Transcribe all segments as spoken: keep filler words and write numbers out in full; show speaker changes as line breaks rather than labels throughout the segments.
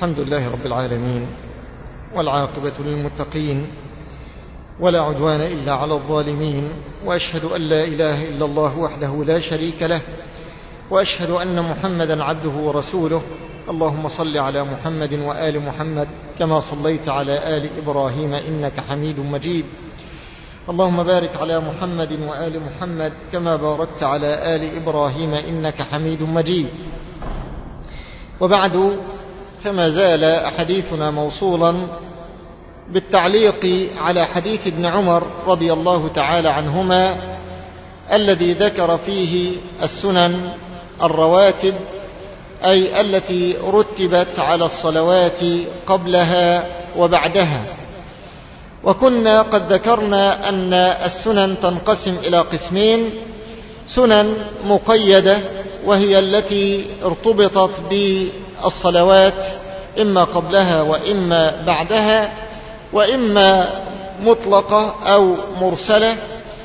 الحمد لله رب العالمين، والعاقبة للمتقين، ولا عدوان إلا على الظالمين، وأشهد أن لا إله إلا الله وحده لا شريك له، وأشهد أن محمدا عبده ورسوله. اللهم صل على محمد وآل محمد كما صليت على آل إبراهيم إنك حميد مجيد. اللهم بارك على محمد وآل محمد كما باركت على آل إبراهيم إنك حميد مجيد. وبعد، فما زال حديثنا موصولا بالتعليق على حديث ابن عمر رضي الله تعالى عنهما الذي ذكر فيه السنن الرواتب، أي التي رتبت على الصلوات قبلها وبعدها. وكنا قد ذكرنا أن السنن تنقسم إلى قسمين: سنن مقيدة، وهي التي ارتبطت بالصلوات إما قبلها وإما بعدها، وإما مطلقة أو مرسلة.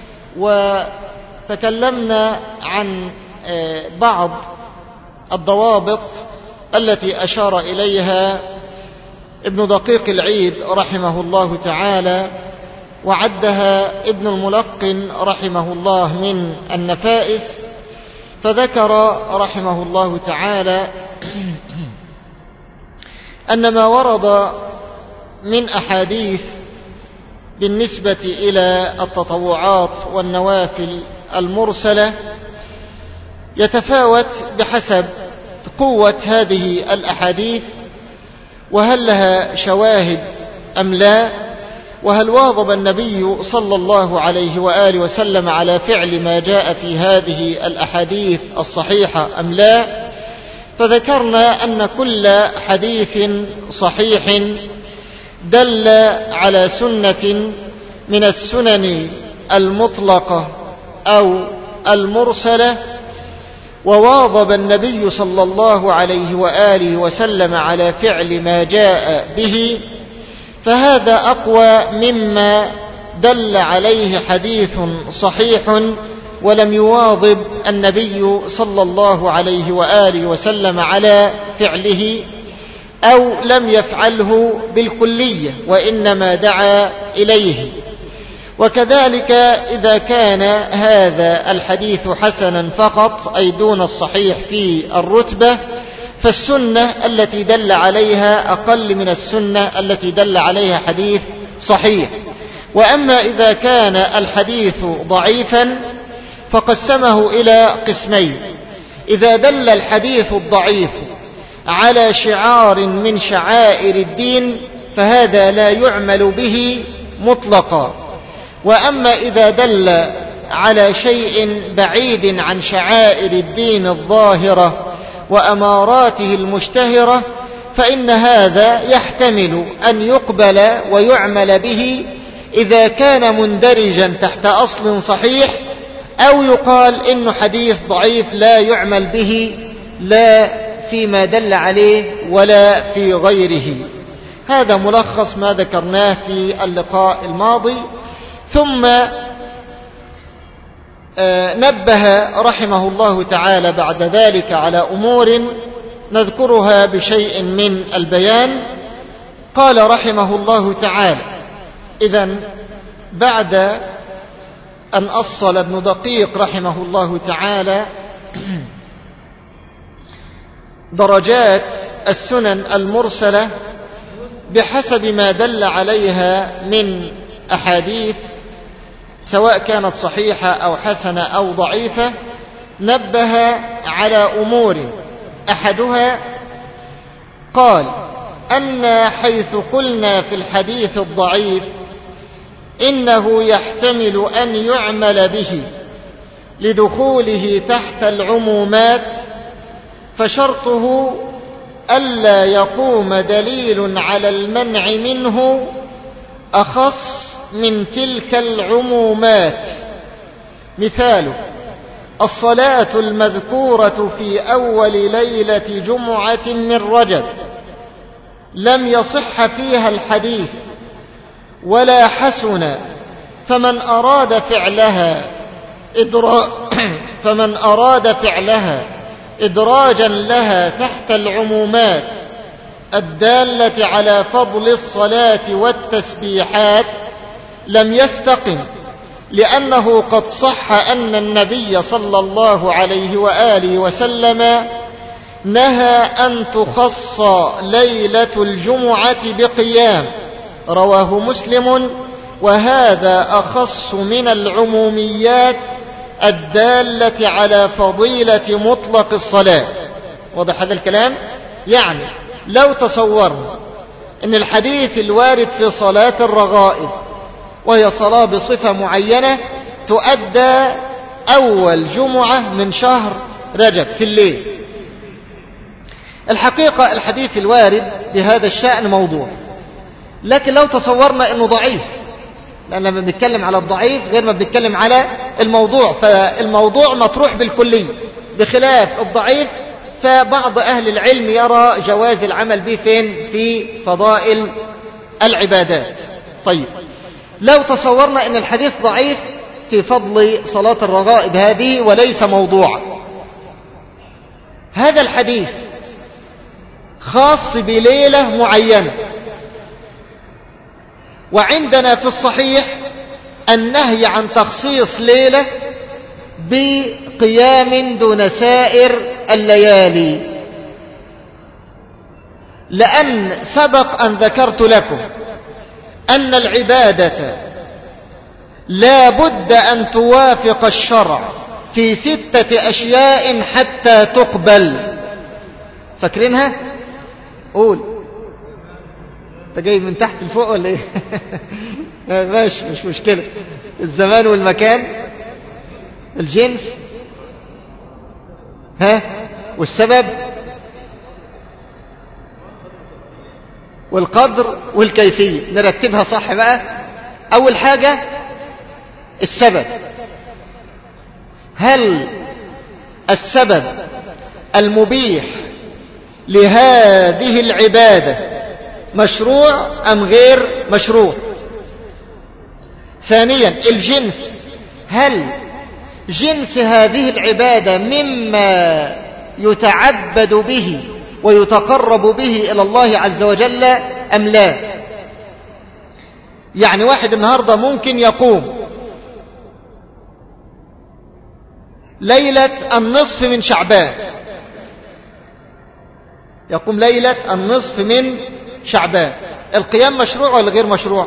وتكلمنا عن بعض الضوابط التي أشار إليها ابن دقيق العيد رحمه الله تعالى، وعدها ابن الملقن رحمه الله من النفائس. فذكر رحمه الله تعالى أن ما ورد من أحاديث بالنسبة إلى التطوعات والنوافل المرسلة يتفاوت بحسب قوة هذه الأحاديث، وهل لها شواهد أم لا، وهل واظب النبي صلى الله عليه وآله وسلم على فعل ما جاء في هذه الأحاديث الصحيحة أم لا. فذكرنا أن كل حديث صحيح دل على سنة من السنن المطلقة أو المرسلة، وواظب النبي صلى الله عليه وآله وسلم على فعل ما جاء به، فهذا أقوى مما دل عليه حديث صحيح ولم يواظب النبي صلى الله عليه وآله وسلم على فعله، أو لم يفعله بالكلية وإنما دعا إليه. وكذلك إذا كان هذا الحديث حسنا فقط، أي دون الصحيح في الرتبة، فالسنة التي دل عليها أقل من السنة التي دل عليها حديث صحيح. وأما إذا كان الحديث ضعيفا فقسمه إلى قسمين: إذا دل الحديث الضعيف على شعار من شعائر الدين فهذا لا يعمل به مطلقا. وأما إذا دل على شيء بعيد عن شعائر الدين الظاهرة وأماراته المشتهرة فإن هذا يحتمل أن يقبل ويعمل به إذا كان مندرجا تحت أصل صحيح، أو يقال إنه حديث ضعيف لا يعمل به لا فيما دل عليه ولا في غيره. هذا ملخص ما ذكرناه في اللقاء الماضي. ثم نبه رحمه الله تعالى بعد ذلك على أمور نذكرها بشيء من البيان. قال رحمه الله تعالى: إذن بعد أن أصل ابن دقيق رحمه الله تعالى درجات السنن المرسلة بحسب ما دل عليها من أحاديث سواء كانت صحيحة أو حسنة أو ضعيفة، نبه على أمور. أحدها قال أن حيث قلنا في الحديث الضعيف إنه يحتمل أن يعمل به لدخوله تحت العمومات، فشرطه ألا يقوم دليل على المنع منه أخص من تلك العمومات. مثاله: الصلاة المذكورة في أول ليلة جمعة من رجب لم يصح فيها الحديث ولا حسن، فمن أراد فعلها إدرا فمن أراد فعلها إدراجا لها تحت العمومات الدالة على فضل الصلاة والتسبيحات لم يستقم، لأنه قد صح أن النبي صلى الله عليه وآله وسلم نهى أن تخص ليلة الجمعة بقيام، رواه مسلم، وهذا أخص من العموميات الدالة على فضيلة مطلق الصلاة. واضح هذا الكلام؟ يعني لو تصورنا أن الحديث الوارد في صلاة الرغائب، وهي صلاة بصفة معينة تؤدى أول جمعة من شهر رجب في الليل، الحقيقة الحديث الوارد بهذا الشأن موضوع، لكن لو تصورنا أنه ضعيف، لأن لما بنتكلم على الضعيف غير ما بنتكلم على الموضوع، فالموضوع مطروح بالكلية بخلاف الضعيف، فبعض أهل العلم يرى جواز العمل به فين؟ في فضائل العبادات. طيب لو تصورنا أن الحديث ضعيف في فضل صلاة الرغائب هذه وليس موضوعا، هذا الحديث خاص بليلة معينة، وعندنا في الصحيح النهي عن تخصيص ليلة بقيام دون سائر الليالي، لأن سبق أن ذكرت لكم أن العبادة لا بد أن توافق الشرع في ستة أشياء حتى تقبل. فاكرينها؟ قول. انت جاي من تحت لفوق ولا ايه؟ ماشي، مش مشكلة. الزمان والمكان، الجنس، ها، والسبب، والقدر، والكيفية. نرتبها صح بقى. أول حاجة السبب. هل السبب المبيح لهذه العبادة مشروع أم غير مشروع؟ ثانيا الجنس، هل جنس هذه العبادة مما يتعبد به ويتقرب به إلى الله عز وجل أم لا؟ يعني واحد النهاردة ممكن يقوم ليلة النصف من شعبان، يقوم ليلة النصف من شعبان، القيام مشروع ولا غير مشروع؟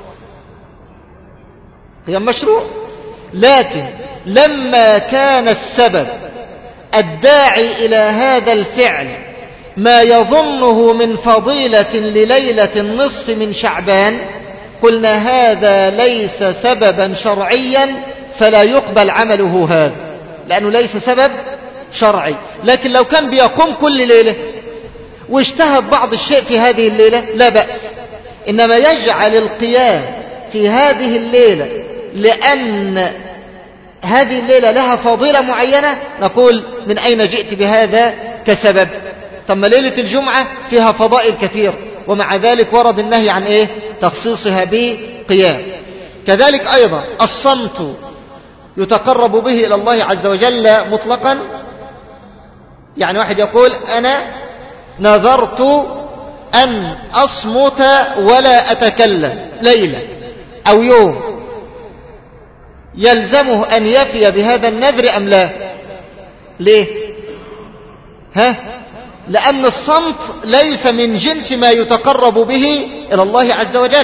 قيام مشروع، لكن لما كان السبب الداعي إلى هذا الفعل ما يظنه من فضيلة لليلة النصف من شعبان، قلنا هذا ليس سببا شرعيا فلا يقبل عمله هذا، لأنه ليس سبب شرعي. لكن لو كان بيقوم كل ليلة واجتهد بعض الشيء في هذه الليلة لا بأس، إنما يجعل القيام في هذه الليلة لأن هذه الليلة لها فضيلة معينة، نقول من أين جئت بهذا كسبب؟ ثم ليلة الجمعة فيها فضائل كثير، ومع ذلك ورد النهي عن إيه؟ تخصيصها بقيام. كذلك أيضا الصمت يتقرب به إلى الله عز وجل مطلقا، يعني واحد يقول أنا نذرت أن أصمت ولا أتكلم ليلة أو يوم، يلزمه أن يفي بهذا النذر أم لا؟ ليه؟ ها؟ لأن الصمت ليس من جنس ما يتقرب به إلى الله عز وجل.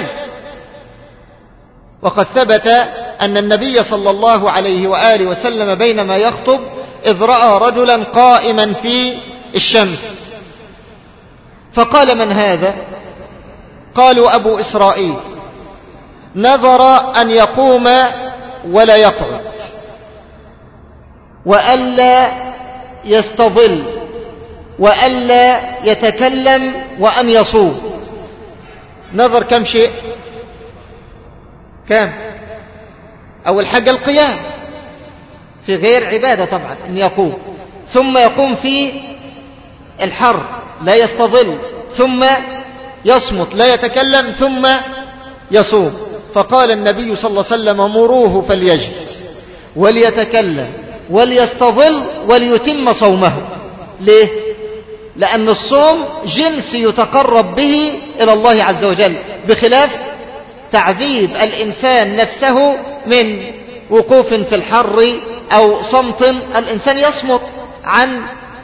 وقد ثبت أن النبي صلى الله عليه وآله وسلم بينما يخطب إذ رأى رجلا قائما في الشمس، فقال من هذا؟ قالوا أبو إسرائيل، نذر أن يقوم ولا يقعد وألا يستظل وألا يتكلم وأن يصوم. نذر كم شيء؟ كم؟ أول حاجة القيام في غير عبادة طبعا أن يقوم، ثم يقوم في الحر لا يستظل، ثم يصمت لا يتكلم، ثم يصوم. فقال النبي صلى الله عليه وسلم مروه فليجلس وليتكلم وليستظل وليتم صومه. ليه؟ لأن الصوم جنس يتقرب به إلى الله عز وجل، بخلاف تعذيب الإنسان نفسه من وقوف في الحر أو صمت. الإنسان يصمت عن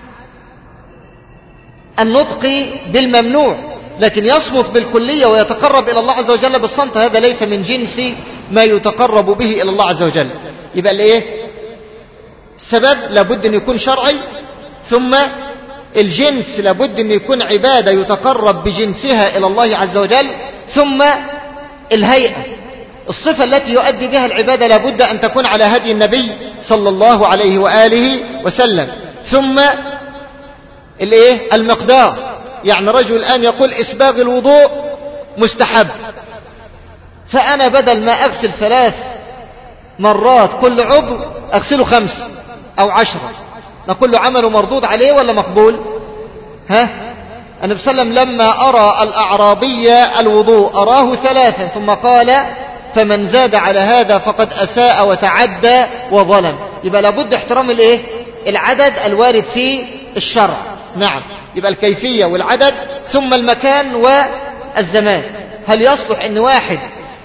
النطق بالممنوع، لكن يصمت بالكلية ويتقرب إلى الله عز وجل بالصمت، هذا ليس من جنس ما يتقرب به إلى الله عز وجل. يبقى الايه؟ السبب لابد أن يكون شرعي، ثم الجنس لابد أن يكون عبادة يتقرب بجنسها إلى الله عز وجل، ثم الهيئة، الصفة التي يؤدي بها العبادة لابد أن تكون على هدي النبي صلى الله عليه وآله وسلم، ثم الايه؟ المقدار. يعني رجل الآن يقول إسباغ الوضوء مستحب، فأنا بدل ما أغسل ثلاث مرات كل عضو أغسله خمس أو عشرة، نقول له عمله مردود عليه ولا مقبول؟ ها؟ النبي صلى الله عليه وسلم لما أرى الأعرابي الوضوء أراه ثلاثا ثم قال فمن زاد على هذا فقد أساء وتعدى وظلم. يبقى لابد احترام الايه؟ العدد الوارد في الشرع. نعم، يبقى الكيفية والعدد، ثم المكان والزمان. هل يصلح ان واحد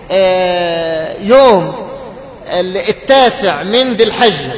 يوم التاسع من ذي الحجة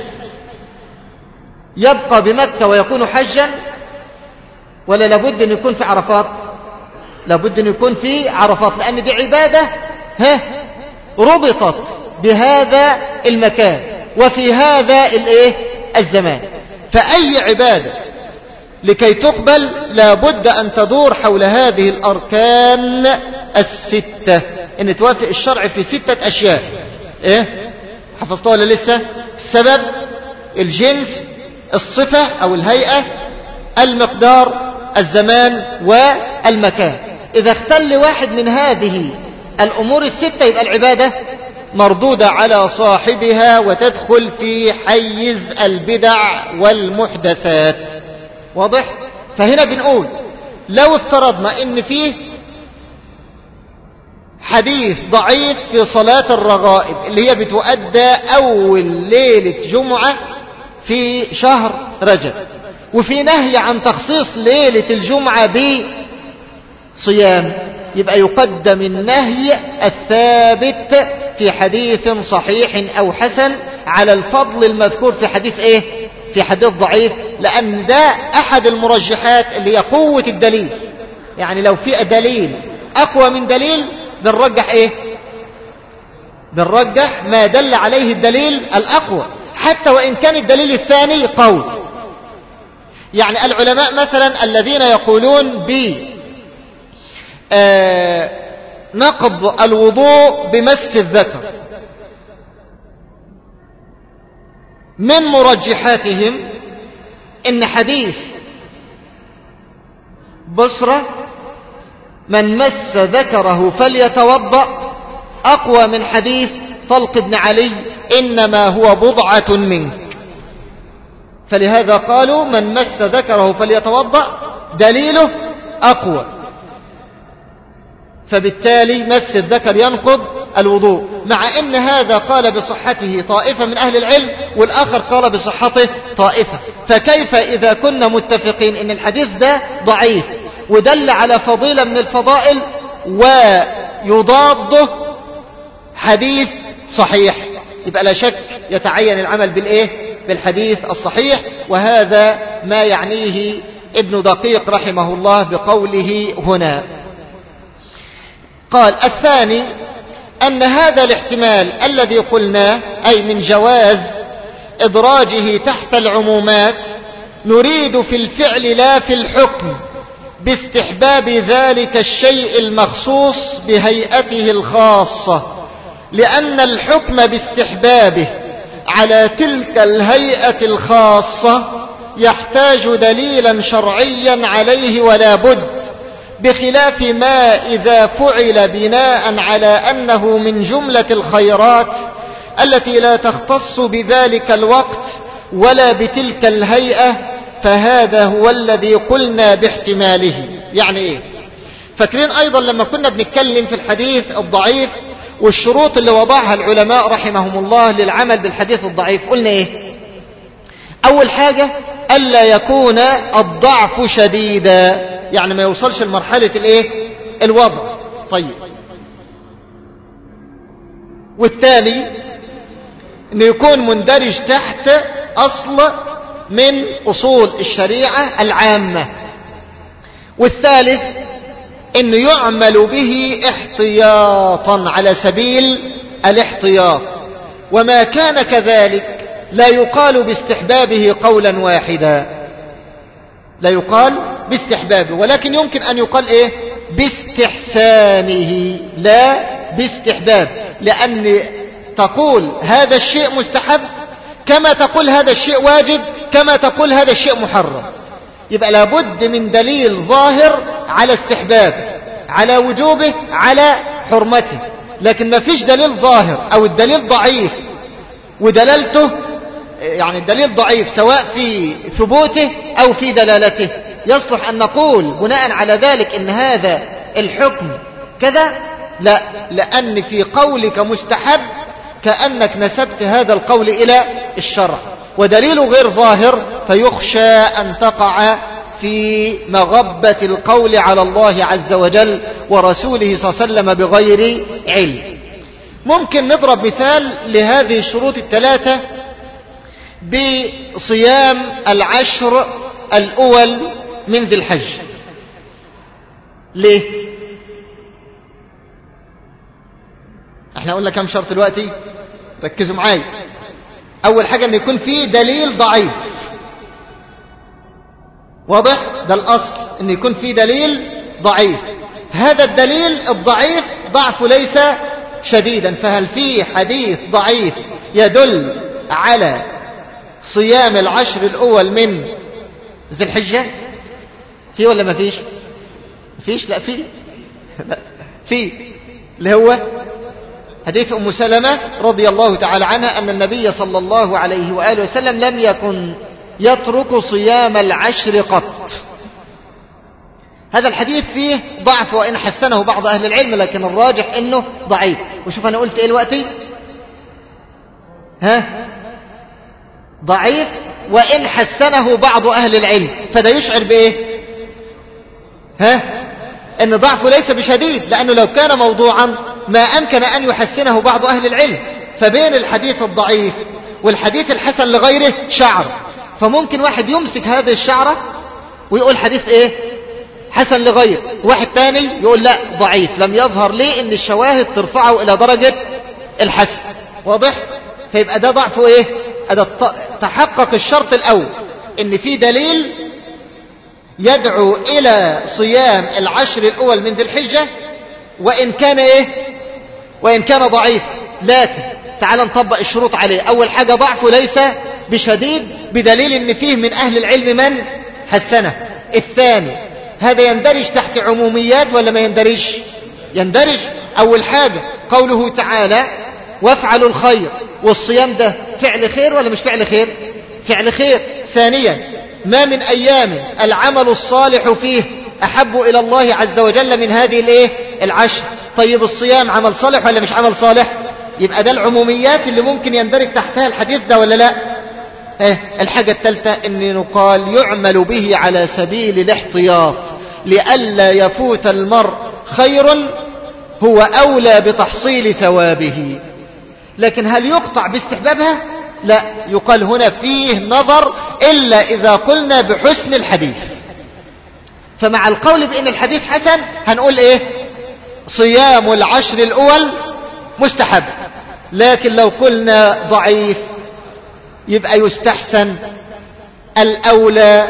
يبقى بمكة ويكون حجا، ولا لابد ان يكون في عرفات؟ لابد ان يكون في عرفات، لان دي عبادة ها ربطت بهذا المكان وفي هذا الايه؟ الزمان. فأي عبادة لكي تقبل لابد أن تدور حول هذه الأركان الستة، إن توافق الشرع في ستة أشياء. إيه؟ حفظتها ولا لسه؟ السبب، الجنس، الصفة أو الهيئة، المقدار، الزمان والمكان. إذا اختل واحد من هذه الأمور الستة يبقى العبادة مردودة على صاحبها وتدخل في حيز البدع والمحدثات. واضح؟ فهنا بنقول لو افترضنا ان فيه حديث ضعيف في صلاة الرغائب اللي هي بتؤدى اول ليلة جمعة في شهر رجب، وفي نهي عن تخصيص ليلة الجمعة بصيام، يبقى يقدم النهي الثابت في حديث صحيح او حسن على الفضل المذكور في حديث ايه؟ في حديث ضعيف، لأن ده أحد المرجحات اللي هي قوة الدليل. يعني لو في دليل أقوى من دليل بنرجح إيه؟ بنرجح ما دل عليه الدليل الأقوى، حتى وإن كان الدليل الثاني قوي. يعني العلماء مثلا الذين يقولون ب آه نقض الوضوء بمس الذكر، من مرجحاتهم ان حديث بصرة من مس ذكره فليتوضأ اقوى من حديث طلق بن علي انما هو بضعة منك. فلهذا قالوا من مس ذكره فليتوضأ دليله اقوى، فبالتالي مس الذكر ينقض الوضوء، مع ان هذا قال بصحته طائفة من اهل العلم والاخر قال بصحته طائفة. فكيف اذا كنا متفقين ان الحديث ده ضعيف ودل على فضيلة من الفضائل ويضاده حديث صحيح؟ يبقى لا شك يتعين العمل بالايه؟ بالحديث الصحيح. وهذا ما يعنيه ابن دقيق رحمه الله بقوله هنا. قال الثاني أن هذا الاحتمال الذي قلناه أي من جواز إدراجه تحت العمومات نريد في الفعل لا في الحكم باستحباب ذلك الشيء المخصوص بهيئته الخاصة، لأن الحكم باستحبابه على تلك الهيئة الخاصة يحتاج دليلا شرعيا عليه ولا بد، بخلاف ما إذا فعل بناء على أنه من جملة الخيرات التي لا تختص بذلك الوقت ولا بتلك الهيئة، فهذا هو الذي قلنا باحتماله. يعني ايه؟ فاكرين ايضا لما كنا بنتكلم في الحديث الضعيف والشروط اللي وضعها العلماء رحمهم الله للعمل بالحديث الضعيف، قلنا ايه؟ أول حاجة ألا يكون الضعف شديدا، يعني ما يوصلش لمرحلة الايه الوضع. طيب، والتالي انه يكون مندرج تحت أصل من أصول الشريعة العامة. والثالث انه يعمل به احتياطا على سبيل الاحتياط، وما كان كذلك لا يقال باستحبابه قولا واحدا، لا يقال باستحبابه، ولكن يمكن أن يقال إيه باستحسانه لا باستحباب، لأن تقول هذا الشيء مستحب كما تقول هذا الشيء واجب كما تقول هذا الشيء محرم. يبقى لابد من دليل ظاهر على استحباب، على وجوبه، على حرمته، لكن ما فيش دليل ظاهر أو الدليل ضعيف ودلالته يعني الدليل ضعيف سواء في ثبوته أو في دلالته، يصلح أن نقول بناء على ذلك إن هذا الحكم كذا؟ لا، لأن في قولك مستحب كأنك نسبت هذا القول إلى الشرع، ودليله غير ظاهر فيخشى أن تقع في مغبة القول على الله عز وجل ورسوله صلى الله عليه وسلم بغير علم. ممكن نضرب مثال لهذه الشروط الثلاثة بصيام العشر الأول من ذي الحج. ليه؟ احنا قلنا كم شرط دلوقتي؟ ركزوا معايا. أول حاجة أن يكون فيه دليل ضعيف، واضح؟ ده الأصل أن يكون فيه دليل ضعيف. هذا الدليل الضعيف ضعفه ليس شديدا، فهل فيه حديث ضعيف يدل على صيام العشر الأول من ذي الحجة؟ فيه ولا ما فيش؟ فيش؟ لا فيه. لا فيه، اللي هو حديث أم سلمة رضي الله تعالى عنها أن النبي صلى الله عليه وآله وسلم لم يكن يترك صيام العشر قط. هذا الحديث فيه ضعف وإن حسنه بعض أهل العلم، لكن الراجح إنه ضعيف. وشوف أنا قلت إيه دلوقتي؟ ها؟ ضعيف وإن حسنه بعض أهل العلم، فده يشعر بإيه؟ ها؟ إن ضعفه ليس بشديد، لأنه لو كان موضوعا ما أمكن أن يحسنه بعض أهل العلم. فبين الحديث الضعيف والحديث الحسن لغيره شعر، فممكن واحد يمسك هذه الشعرة ويقول حديث إيه؟ حسن لغير، واحد تاني يقول لا ضعيف، لم يظهر ليه إن الشواهد ترفعه إلى درجة الحسن. واضح؟ فيبقى ده ضعفه إيه؟ هذا تحقق الشرط الأول إن في دليل يدعو إلى صيام العشر الأول من ذي الحجة، وإن كان إيه؟ وإن كان ضعيف. لكن تعال نطبق الشروط عليه. أول حاجة ضعفه ليس بشديد بدليل إن فيه من أهل العلم من حسنه. الثاني، هذا يندرج تحت عموميات ولا ما يندرج؟ يندرج. أول حاجة قوله تعالى وافعلوا الخير، والصيام ده فعل خير ولا مش فعل خير؟ فعل خير. ثانيا، ما من أيام العمل الصالح فيه أحب إلى الله عز وجل من هذه الايه العشر. طيب الصيام عمل صالح ولا مش عمل صالح؟ يبقى ده العموميات اللي ممكن يندرج تحتها الحديث ده ولا لا؟ اه الحاجة الثالثة ان نقال يعمل به على سبيل الاحتياط لئلا يفوت المرء خير هو أولى بتحصيل ثوابه. لكن هل يقطع باستحبابها؟ لا، يقال هنا فيه نظر إلا إذا قلنا بحسن الحديث. فمع القول بأن الحديث حسن هنقول إيه؟ صيام العشر الأول مستحب. لكن لو قلنا ضعيف يبقى يستحسن، الأولى،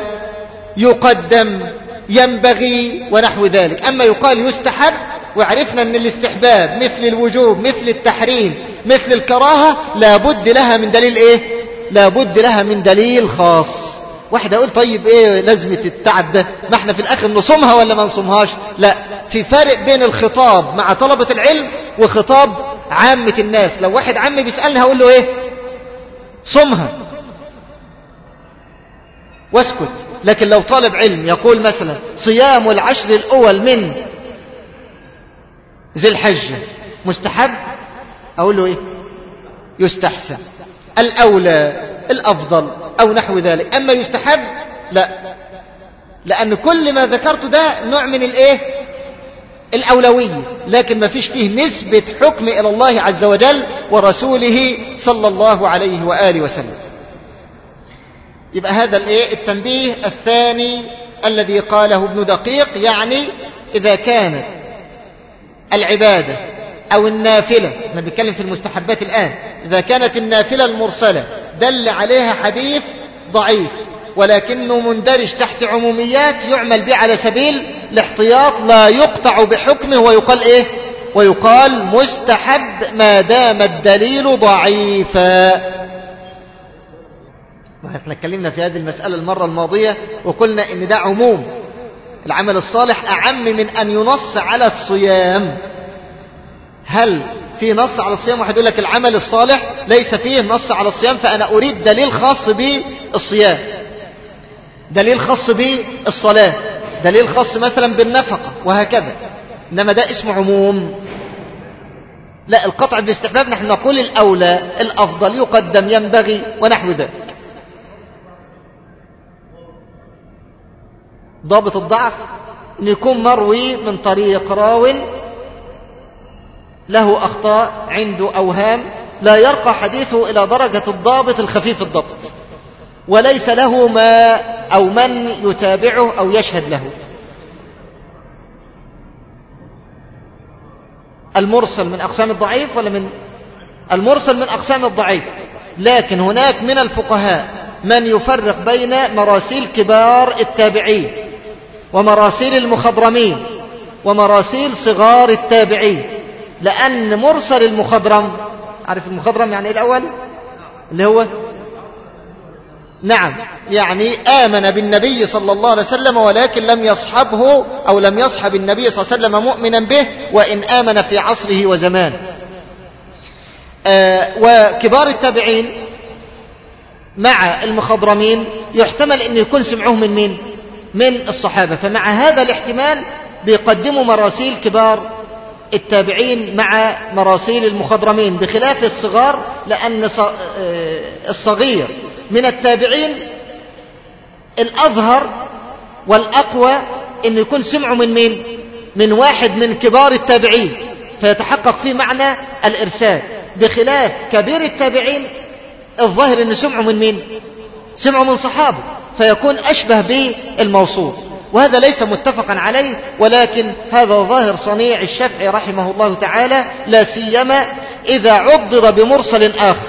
يقدم، ينبغي ونحو ذلك. أما يقال يستحب وعرفنا أن الاستحباب مثل الوجوب مثل التحريم مثل الكراهة لابد لها من دليل إيه؟ لابد لها من دليل خاص. واحد يقول طيب إيه لازمة التعب ده؟ ما احنا في الآخر نصومها ولا ما نصومهاش؟ لا، في فرق بين الخطاب مع طلبة العلم وخطاب عامة الناس. لو واحد عامي بيسألني هقول له إيه؟ صومها واسكت. لكن لو طالب علم يقول مثلا صيام العشر الأول من ذي الحجة مستحب، أقول له إيه؟ يستحسن، الأولى، الأفضل، أو نحو ذلك. أما يستحب لا، لأن كل ما ذكرت ده نوع من الإيه؟ الأولوية، لكن ما فيش فيه نسبة حكم إلى الله عز وجل ورسوله صلى الله عليه وآله وسلم. يبقى هذا الإيه؟ التنبيه الثاني الذي قاله ابن دقيق، يعني إذا كانت العبادة أو النافلة، احنا بنتكلم في المستحبات الآن، إذا كانت النافلة المرسلة دل عليها حديث ضعيف ولكنه مندرج تحت عموميات يعمل به على سبيل الاحتياط، لا يقطع بحكمه ويقال إيه؟ ويقال مستحب ما دام الدليل ضعيفا. احنا اتكلمنا في هذه المسألة المرة الماضية وقلنا ان ده عموم، العمل الصالح أعم من أن ينص على الصيام. هل في نص على الصيام؟ واحد يقول لك العمل الصالح ليس فيه نص على الصيام، فأنا أريد دليل خاص بالصيام، دليل خاص بالصلاة، دليل خاص مثلا بالنفقة وهكذا، إنما ده اسمه عموم. لا، القطع بالاستحباب نحن نقول الأولى، الأفضل، يقدم، ينبغي ونحو ذلك. ضابط الضعف أن يكون مروي من طريق راو له أخطاء، عنده أوهام، لا يرقى حديثه إلى درجة الضابط الخفيف الضبط، وليس له ما أو من يتابعه أو يشهد له. المرسل من أقسام الضعيف ولا من المرسل من أقسام الضعيف، لكن هناك من الفقهاء من يفرق بين مراسيل كبار التابعين ومراسيل المخضرمين ومراسيل صغار التابعين، لأن مرسل المخضرم، عارف المخضرم يعني الأول اللي هو نعم، يعني آمن بالنبي صلى الله عليه وسلم ولكن لم يصحبه أو لم يصحب النبي صلى الله عليه وسلم مؤمنا به، وإن آمن في عصره وزمانه. آه وكبار التابعين مع المخضرمين يحتمل أن يكون سمعوه من مين؟ من الصحابة، فمع هذا الاحتمال بيقدموا مراسيل كبار التابعين مع مراسيل المخضرمين، بخلاف الصغار، لأن الصغير من التابعين الأظهر والأقوى أن يكون سمعوا من مين؟ من واحد من كبار التابعين، فيتحقق فيه معنى الإرسال، بخلاف كبير التابعين الظاهر أن سمعوا من مين؟ سمعوا من صحابه، فيكون أشبه بالموصول، وهذا ليس متفقا عليه، ولكن هذا ظاهر صنيع الشافعي رحمه الله تعالى، لا سيما إذا عضد بمرسل آخر،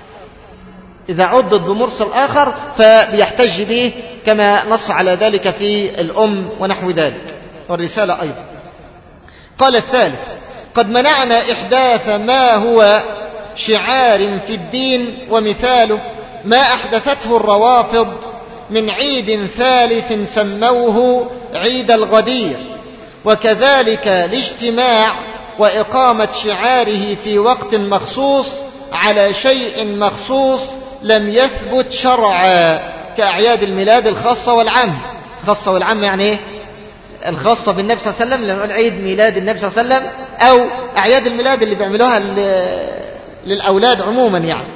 إذا عضد بمرسل آخر فبيحتج به، كما نص على ذلك في الأم ونحو ذلك والرسالة أيضا. قال الثالث: قد منعنا إحداث ما هو شعار في الدين، ومثاله ما أحدثته الروافض من عيد ثالث سموه عيد الغدير، وكذلك الاجتماع وإقامة شعاره في وقت مخصوص على شيء مخصوص لم يثبت شرعا، كأعياد الميلاد الخاصة والعام. الخاصة والعام يعني ايه؟ الخاصة بالنبي صلى الله عليه وسلم، لما نقول عيد ميلاد النبي صلى الله عليه وسلم، أو أعياد الميلاد اللي بيعملوها للأولاد عموما يعني.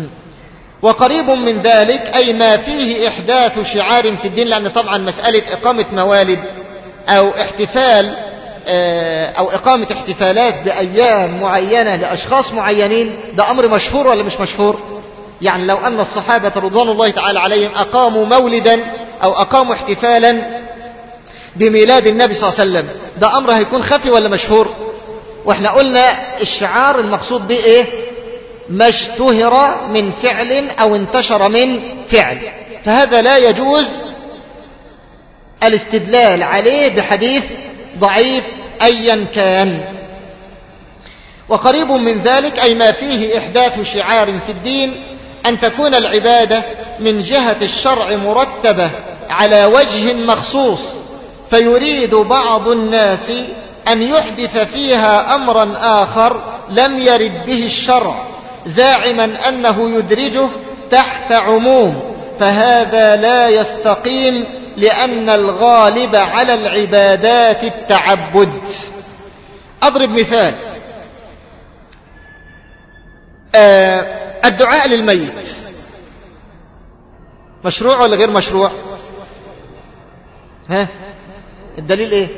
وقريب من ذلك أي ما فيه إحداث شعار في الدين، لأن طبعا مسألة إقامة موالد أو احتفال أو إقامة احتفالات بأيام معينة لأشخاص معينين، ده أمر مشهور ولا مش مشهور؟ يعني لو أن الصحابة رضوان الله تعالى عليهم أقاموا مولدا أو أقاموا احتفالا بميلاد النبي صلى الله عليه وسلم، ده أمر هيكون خفي ولا مشهور؟ وإحنا قلنا الشعار المقصود به إيه؟ ما اشتهر من فعل أو انتشر من فعل، فهذا لا يجوز الاستدلال عليه بحديث ضعيف أيا كان. وقريب من ذلك أي ما فيه إحداث شعار في الدين أن تكون العبادة من جهة الشرع مرتبة على وجه مخصوص، فيريد بعض الناس أن يحدث فيها أمرا آخر لم يرد به الشرع، زاعما أنه يدرجه تحت عموم، فهذا لا يستقيم، لأن الغالب على العبادات التعبد. أضرب مثال: آه الدعاء للميت، مشروع ولا غير مشروع؟ ها الدليل ايه؟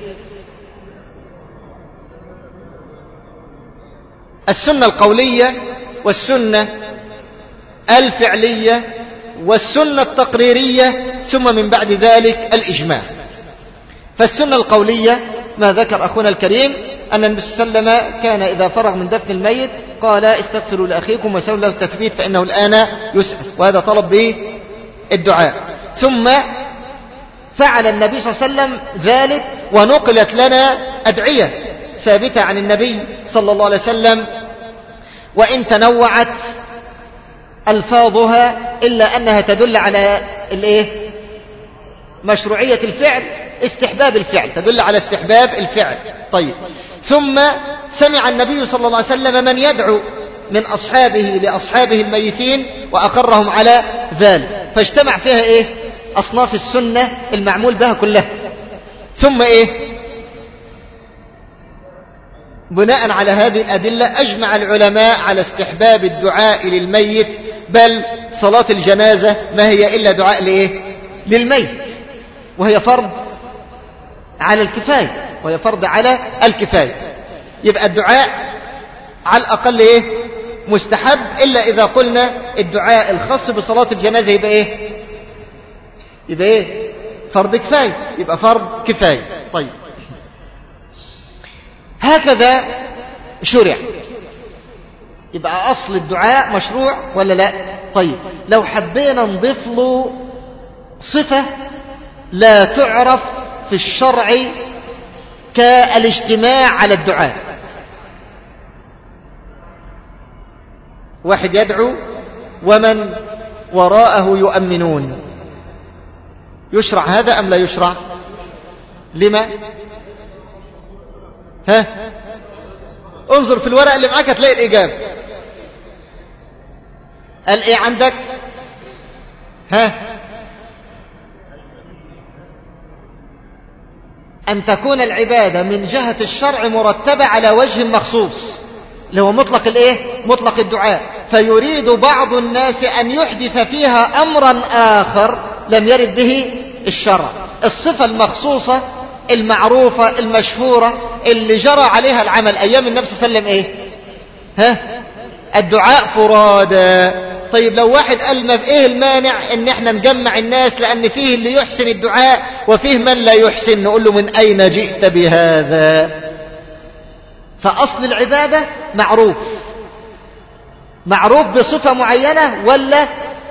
السنة القولية والسنة الفعلية والسنة التقريرية، ثم من بعد ذلك الإجماع. فالسنة القولية ما ذكر أخونا الكريم أن النبي صلى الله عليه وسلم كان إذا فرغ من دفن الميت قال استغفروا لأخيكم وسألوا له التثبيت فإنه الآن يسأل، وهذا طلب به الدعاء. ثم فعل النبي صلى الله عليه وسلم ذلك، ونقلت لنا أدعية ثابتة عن النبي صلى الله عليه وسلم، وإن تنوعت ألفاظها إلا أنها تدل على الإيه؟ مشروعية الفعل، استحباب الفعل، تدل على استحباب الفعل. طيب، ثم سمع النبي صلى الله عليه وسلم من يدعو من أصحابه لأصحابه الميتين وأقرهم على ذلك، فاجتمع فيها إيه؟ أصناف السنة المعمول بها كلها. ثم إيه؟ بناء على هذه الأدلة أجمع العلماء على استحباب الدعاء للميت، بل صلاة الجنازة ما هي إلا دعاء لإيه؟ للميت، وهي فرض على الكفاية، وهي فرض على الكفاية. يبقى الدعاء على الأقل إيه؟ مستحب، إلا إذا قلنا الدعاء الخاص بصلاة الجنازة يبقى إيه؟ يبقى إيه؟ فرض كفاية، يبقى فرض كفاية. طيب، هكذا شرع، يبقى أصل الدعاء مشروع ولا لا؟ طيب، لو حبينا نضيف له صفة لا تعرف في الشرع كالاجتماع على الدعاء، واحد يدعو ومن وراءه يؤمنون، يشرع هذا أم لا يشرع؟ لما؟ ها؟ انظر في الورقة اللي معاك هتلاقي الإجابة. قال إيه عندك؟ ها؟ أن تكون العبادة من جهة الشرع مرتبة على وجه مخصوص، اللي هو مطلق الإيه؟ مطلق الدعاء، فيريد بعض الناس أن يحدث فيها أمرا آخر لم يرد به الشرع. الصفة المخصوصة المعروفة المشهورة اللي جرى عليها العمل أيام النبي صلى الله عليه وسلم إيه؟ ها؟ الدعاء فرادا. طيب، لو واحد قال ما في إيه المانع إن إحنا نجمع الناس، لأن فيه اللي يحسن الدعاء وفيه من لا يحسن، نقول له من أين جئت بهذا؟ فأصل العبادة معروف، معروف بصفة معينة ولا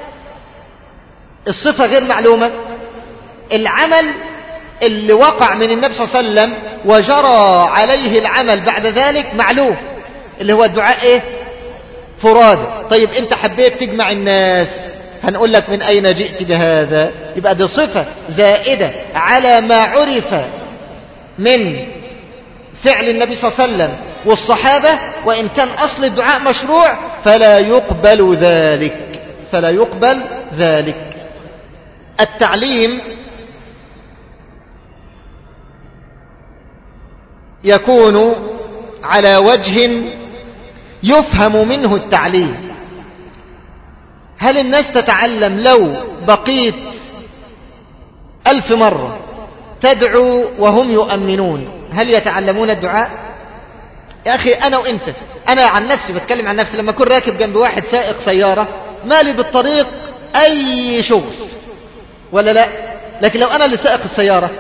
الصفة غير معلومة؟ العمل اللي وقع من النبي صلى الله عليه وسلم وجرى عليه العمل بعد ذلك معلوم، اللي هو الدعاء ايه؟ فرادى. طيب، انت حبيت تجمع الناس، هنقول لك من اين جئت بهذا؟ يبقى دي صفة زائدة على ما عرف من فعل النبي صلى الله عليه وسلم والصحابة، وإن كان أصل الدعاء مشروع فلا يقبل ذلك، فلا يقبل ذلك. التعليم يكون على وجه يفهم منه التعليم. هل الناس تتعلم لو بقيت ألف مرة تدعو وهم يؤمنون، هل يتعلمون الدعاء؟ يا أخي أنا وإنت، أنا عن نفسي بتكلم عن نفسي، لما أكون راكب جنب واحد سائق سيارة مالي بالطريق أي شغل ولا لا؟ لكن لو أنا اللي سائق السيارة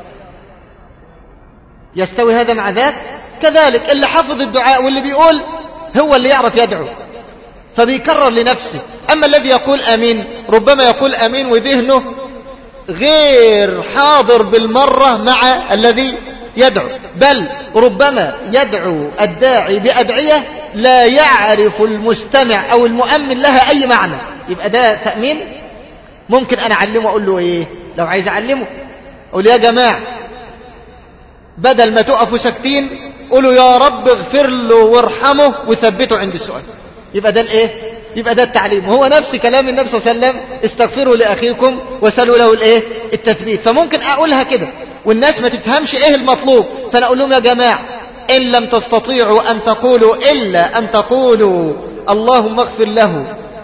يستوي هذا مع ذاك؟ كذلك اللي حفظ الدعاء واللي بيقول هو اللي يعرف يدعو، فبيكرر لنفسه. أما الذي يقول أمين ربما يقول أمين وذهنه غير حاضر بالمرة مع الذي يدعو، بل ربما يدعو الداعي بأدعية لا يعرف المستمع أو المؤمن لها أي معنى. يبقى ده تأمين؟ ممكن أنا أعلمه أقول له إيه؟ لو عايز أعلمه أقول يا جماعة بدل ما تقفوا ساكتين قولوا يا رب اغفر له وارحمه وثبته عند السؤال. يبقى ده الايه؟ يبقى ده التعليم. هو نفس كلام النبي صلى الله عليه وسلم استغفروا لأخيكم وسألوا له الايه؟ التثبيت. فممكن اقولها كده والناس ما تفهمش ايه المطلوب، فانا اقول لهم يا جماعة ان لم تستطيعوا ان تقولوا الا ان تقولوا اللهم اغفر له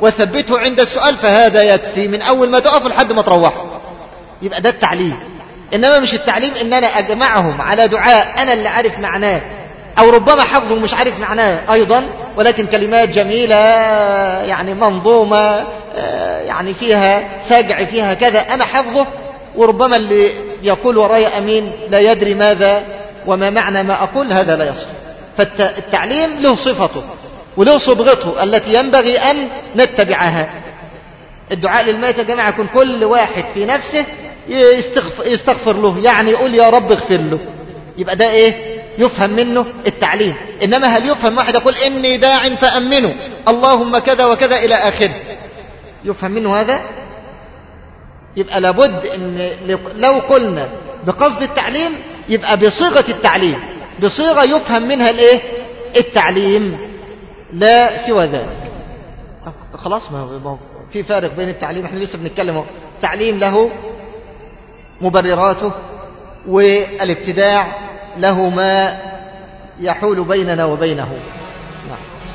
وثبته عند السؤال، فهذا يكفي من أول ما تقف لحد ما تروحوا. يبقى ده التعليم. إنما مش التعليم إن أنا أجمعهم على دعاء أنا اللي عارف معناه، أو ربما حفظه مش عارف معناه أيضا، ولكن كلمات جميلة يعني منظومة يعني فيها سجع فيها كذا، أنا حفظه، وربما اللي يقول ورايا أمين لا يدري ماذا وما معنى ما أقول، هذا لا يصح. فالتعليم له صفته وله صبغته التي ينبغي أن نتبعها. الدعاء للميت يا جماعة يكون كل واحد في نفسه يستغفر, يستغفر له، يعني يقول يا رب اغفر له، يبقى ده ايه؟ يفهم منه التعليم. إنما هل يفهم واحد يقول إني داع فأمنه اللهم كذا وكذا إلى آخره، يفهم منه هذا؟ يبقى لابد إن لو قلنا بقصد التعليم يبقى بصيغة التعليم، بصيغة يفهم منها الايه؟ التعليم، لا سوى ذلك. خلاص، ما في فارق بين التعليم، احنا لسه بنتكلم. التعليم له مبرراته، والابتداع له ما يحول بيننا وبينه. نعم.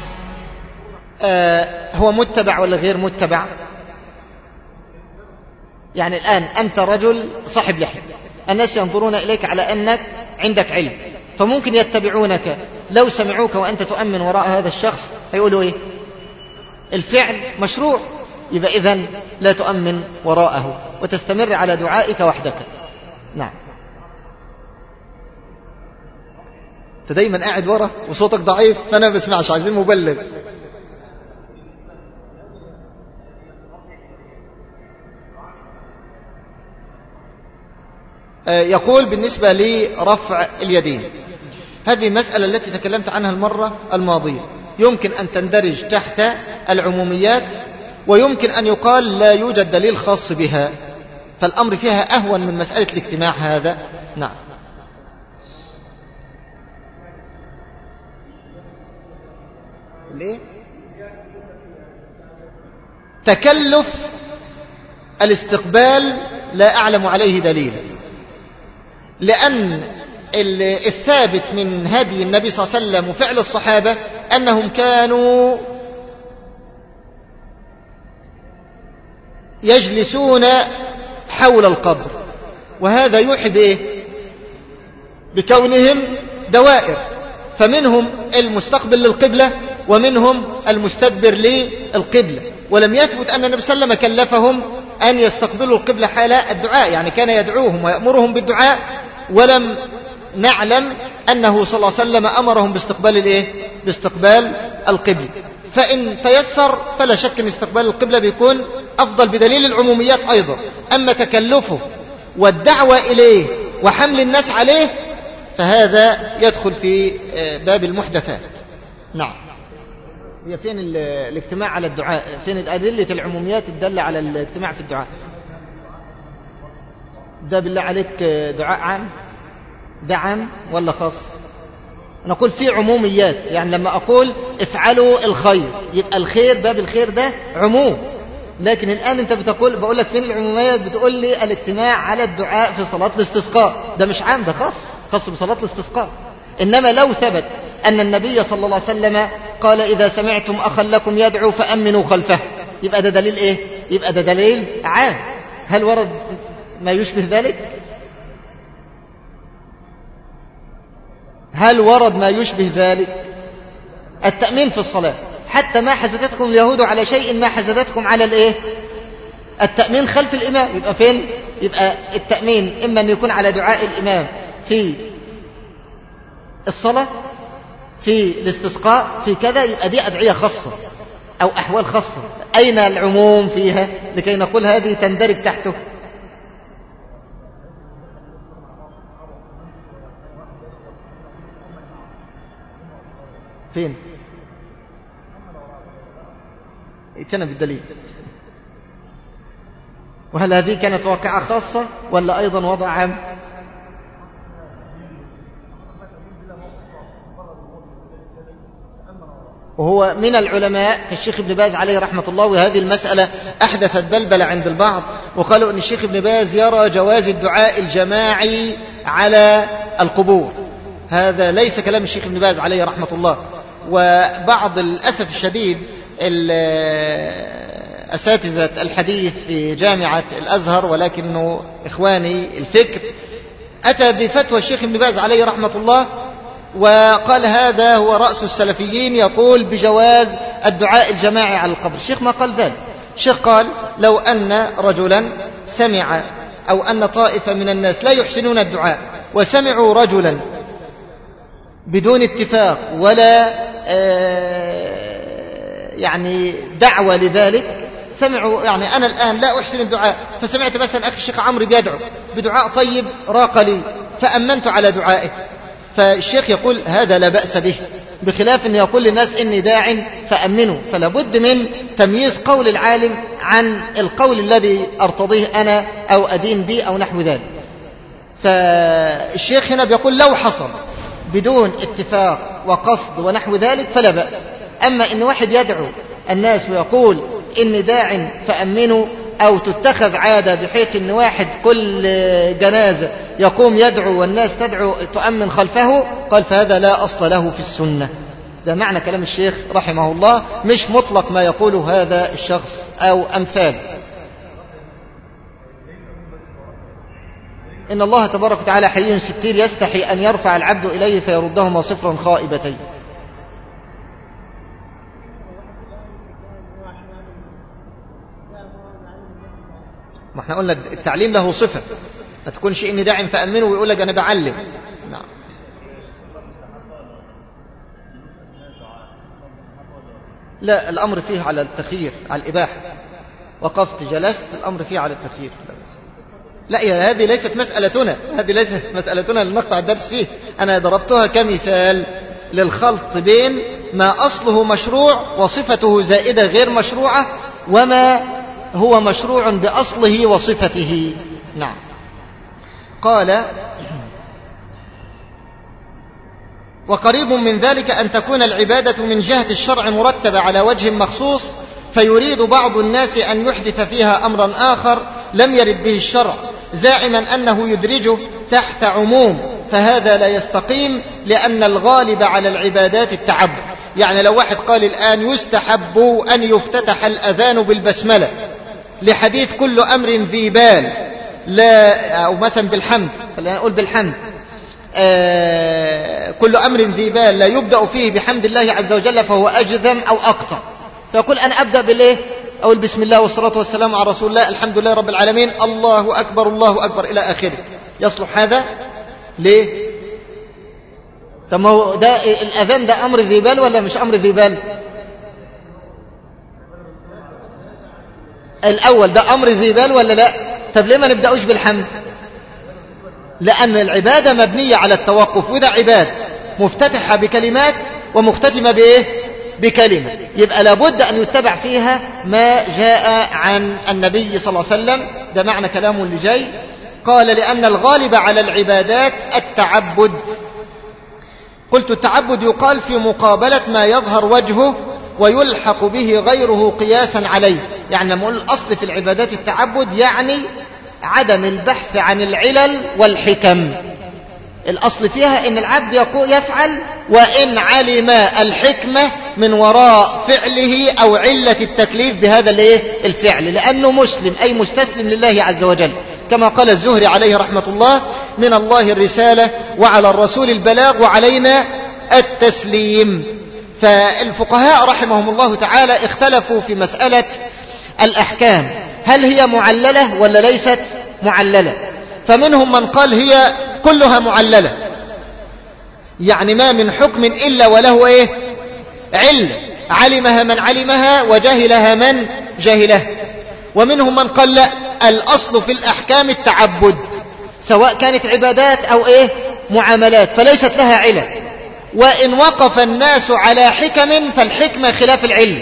آه هو متبع ولا غير متبع؟ يعني الآن أنت رجل صاحب لحية، الناس ينظرون إليك على أنك عندك علم، فممكن يتبعونك. لو سمعوك وأنت تؤمن وراء هذا الشخص هيقولوا إيه؟ الفعل مشروع، يبقى إذن لا تؤمن وراءه وتستمر على دعائك وحدك. نعم. أنت دايما قاعد ورا وصوتك ضعيف فأنا ما بسمعش، عايزين مبلغ. يقول بالنسبة لرفع اليدين، هذه المسألة التي تكلمت عنها المرة الماضية، يمكن أن تندرج تحت العموميات، ويمكن أن يقال لا يوجد دليل خاص بها، فالأمر فيها أهون من مسألة الاجتماع هذا. نعم. ليه؟ تكلف الاستقبال لا أعلم عليه دليل، لأن الثابت من هدي النبي صلى الله عليه وسلم وفعل الصحابة أنهم كانوا يجلسون حول القبر، وهذا يوحي بإيه؟ بكونهم دوائر، فمنهم المستقبل للقبلة ومنهم المستدبر للقبلة، ولم يثبت أن النبي صلى الله عليه وسلم كلفهم أن يستقبلوا القبلة حال الدعاء، يعني كان يدعوهم ويأمرهم بالدعاء، ولم نعلم أنه صلى الله عليه وسلم أمرهم باستقبال الإيه؟ باستقبال القبلة. فإن تيسر فلا شك أن استقبال القبلة بيكون أفضل بدليل العموميات أيضا. أما تكلفه والدعوة إليه وحمل الناس عليه فهذا يدخل في باب المحدثات. نعم. هي فين الاجتماع على الدعاء؟ فين أدلة العموميات الدالة على الاجتماع في الدعاء؟ ده بالله عليك دعاء عام؟ ده عام ولا خاص؟ أنا أقول في عموميات، يعني لما أقول افعلوا الخير يبقى الخير، باب الخير ده عموم، لكن الآن أنت بتقول، بقول لك فين العموميات، بتقول لي الاجتماع على الدعاء في صلاة الاستسقاء، ده مش عام، ده خاص، خاص بصلاة الاستسقاء. إنما لو ثبت أن النبي صلى الله عليه وسلم قال إذا سمعتم أخا لكم يدعو فأمنوا خلفه، يبقى ده دليل إيه؟ يبقى ده دليل عام. هل ورد ما يشبه ذلك؟ هل ورد ما يشبه ذلك؟ التأمين في الصلاة، حتى ما حسدتكم اليهود على شيء ما حسدتكم على الإيه؟ التأمين خلف الإمام. يبقى فين؟ يبقى التأمين إما أن يكون على دعاء الإمام في الصلاة، في الاستسقاء، في كذا، يبقى دي أدعية خاصة أو أحوال خاصة. أين العموم فيها لكي نقول هذه تندرج تحته؟ فين؟ ائتنا بالدليل. وهل هذه كانت واقعة خاصة ولا أيضا وضع عام؟ وهو من العلماء كالشيخ ابن باز عليه رحمة الله، وهذه المسألة أحدثت بلبلة عند البعض، وقالوا أن الشيخ ابن باز يرى جواز الدعاء الجماعي على القبور. هذا ليس كلام الشيخ ابن باز عليه رحمة الله، وبعض الأسف الشديد أساتذة الحديث في جامعة الأزهر ولكنه إخواني الفكر، أتى بفتوى الشيخ ابن باز عليه رحمة الله وقال هذا هو رأس السلفيين يقول بجواز الدعاء الجماعي على القبر. الشيخ ما قال ذلك. الشيخ قال لو أن رجلا سمع أو أن طائفة من الناس لا يحسنون الدعاء وسمعوا رجلا بدون اتفاق ولا يعني دعوة لذلك، سمعوا يعني أنا الآن لا أحسن الدعاء فسمعت مثلا أخي الشيخ عمرو بيدعو بدعاء طيب راق لي فأمنت على دعائه، فالشيخ يقول هذا لا بأس به، بخلاف أن يقول للناس إني داع فأمنوا. فلا بد من تمييز قول العالم عن القول الذي أرتضيه أنا أو أدين به أو نحو ذلك. فالشيخ هنا بيقول لو حصل بدون اتفاق وقصد ونحو ذلك فلا بأس. أما إن واحد يدعو الناس ويقول إني داع فأمنوا، أو تتخذ عادة بحيث إن واحد كل جنازة يقوم يدعو والناس تدعو تؤمن خلفه، قال فهذا لا أصل له في السنة. ده معنى كلام الشيخ رحمه الله، مش مطلق ما يقوله هذا الشخص أو أمثال. إن الله تبارك وتعالى حي ستير يستحي أن يرفع العبد إليه فيردهما صفرا خائبتين. ما احنا قلنا التعليم له صفة، ما تكونش إني داعم فأمنه ويقول لك أنا بعلم. نعم. لا، الأمر فيه على التخيير، على الإباحة. وقفت جلست، الأمر فيه على التخيير. لا يا هذه ليست مسألتنا، هذه ليست مسألتنا لنقطع الدرس فيه. أنا ضربتها كمثال للخلط بين ما أصله مشروع وصفته زائدة غير مشروعة، وما هو مشروع بأصله وصفته. نعم. قال وقريب من ذلك أن تكون العبادة من جهة الشرع مرتبة على وجه مخصوص، فيريد بعض الناس أن يحدث فيها أمرا آخر لم يرد به الشرع زاعما أنه يدرجه تحت عموم، فهذا لا يستقيم، لأن الغالب على العبادات التعبد. يعني لو واحد قال الآن يستحب أن يفتتح الأذان بالبسملة لحديث كل أمر ذي بال، لا أو مثلا بالحمد، خلينا نقول بالحمد، آه كل أمر ذي بال لا يبدأ فيه بحمد الله عز وجل فهو أجذم أو أقطع، فيقول أنا أبدأ بالإيه؟ أقول بسم الله والصلاة والسلام على رسول الله، الحمد لله رب العالمين، الله أكبر الله أكبر إلى آخره. يصلح هذا؟ ليه؟ طب ما هو ده الأذان ده أمر ذي بال ولا مش أمر ذي بال؟ الأول ده أمر ذي بال ولا لا؟ طب ليه ما نبدأوش بالحمد؟ لأن العبادة مبنية على التوقف، وده عبادة مفتتحة بكلمات ومختتمة بإيه؟ بكلمة، يبقى لابد أن يتبع فيها ما جاء عن النبي صلى الله عليه وسلم. ده معنى كلامه اللي جاي. قال لأن الغالب على العبادات التعبد. قلت التعبد يقال في مقابلة ما يظهر وجهه ويلحق به غيره قياسا عليه. يعني لما نقول الأصل في العبادات التعبد يعني عدم البحث عن العلل والحكم. الأصل فيها إن العبد يفعل وإن علم الحكمة من وراء فعله أو علة التكليف بهذا الفعل، لأنه مسلم أي مستسلم لله عز وجل، كما قال الزهري عليه رحمة الله: من الله الرسالة وعلى الرسول البلاغ وعلينا التسليم. فالفقهاء رحمهم الله تعالى اختلفوا في مسألة الأحكام، هل هي معللة ولا ليست معللة؟ فمنهم من قال هي كلها معللة، يعني ما من حكم إلا وله إيه؟ علة علمها من علمها وجهلها من جهلها. ومنهم من قال لا، الأصل في الأحكام التعبد سواء كانت عبادات أو إيه؟ معاملات، فليست لها علة، وإن وقف الناس على حكم فالحكمة خلاف العلم.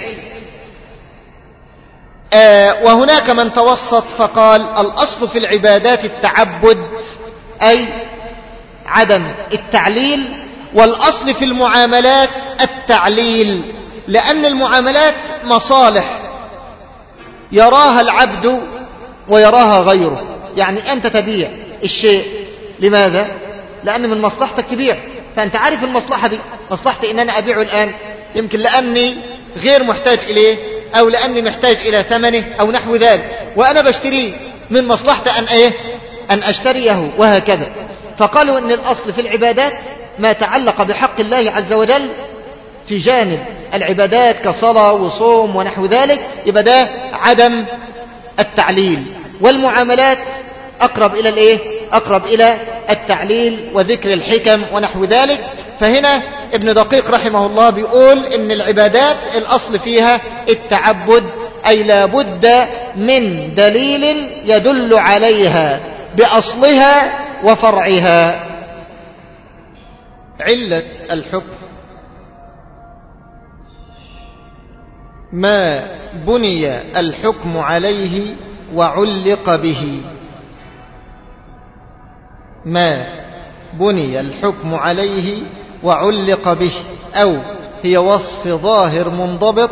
آه وهناك من توسط فقال الأصل في العبادات التعبد أي عدم التعليل، والأصل في المعاملات التعليل، لأن المعاملات مصالح يراها العبد ويراها غيره. يعني أنت تبيع الشيء، لماذا؟ لأن من مصلحتك تبيع، فأنت عارف المصلحة دي. مصلحتي إن أنا أبيعه الآن، يمكن لأني غير محتاج إليه، أو لأني محتاج إلى ثمنه أو نحو ذلك، وأنا بشتريه من مصلحة أن إيه أن أشتريه، وهكذا. فقالوا أن الأصل في العبادات ما تعلق بحق الله عز وجل في جانب العبادات كصلاة وصوم ونحو ذلك، يبقى ده عدم التعليل، والمعاملات أقرب إلى الإيه أقرب إلى التعليل وذكر الحكم ونحو ذلك. فهنا ابن دقيق رحمه الله بيقول إن العبادات الأصل فيها التعبد، أي لا بد من دليل يدل عليها بأصلها وفرعها. علة الحكم ما بني الحكم عليه وعلق به، ما بني الحكم عليه وعلق به، أو هي وصف ظاهر منضبط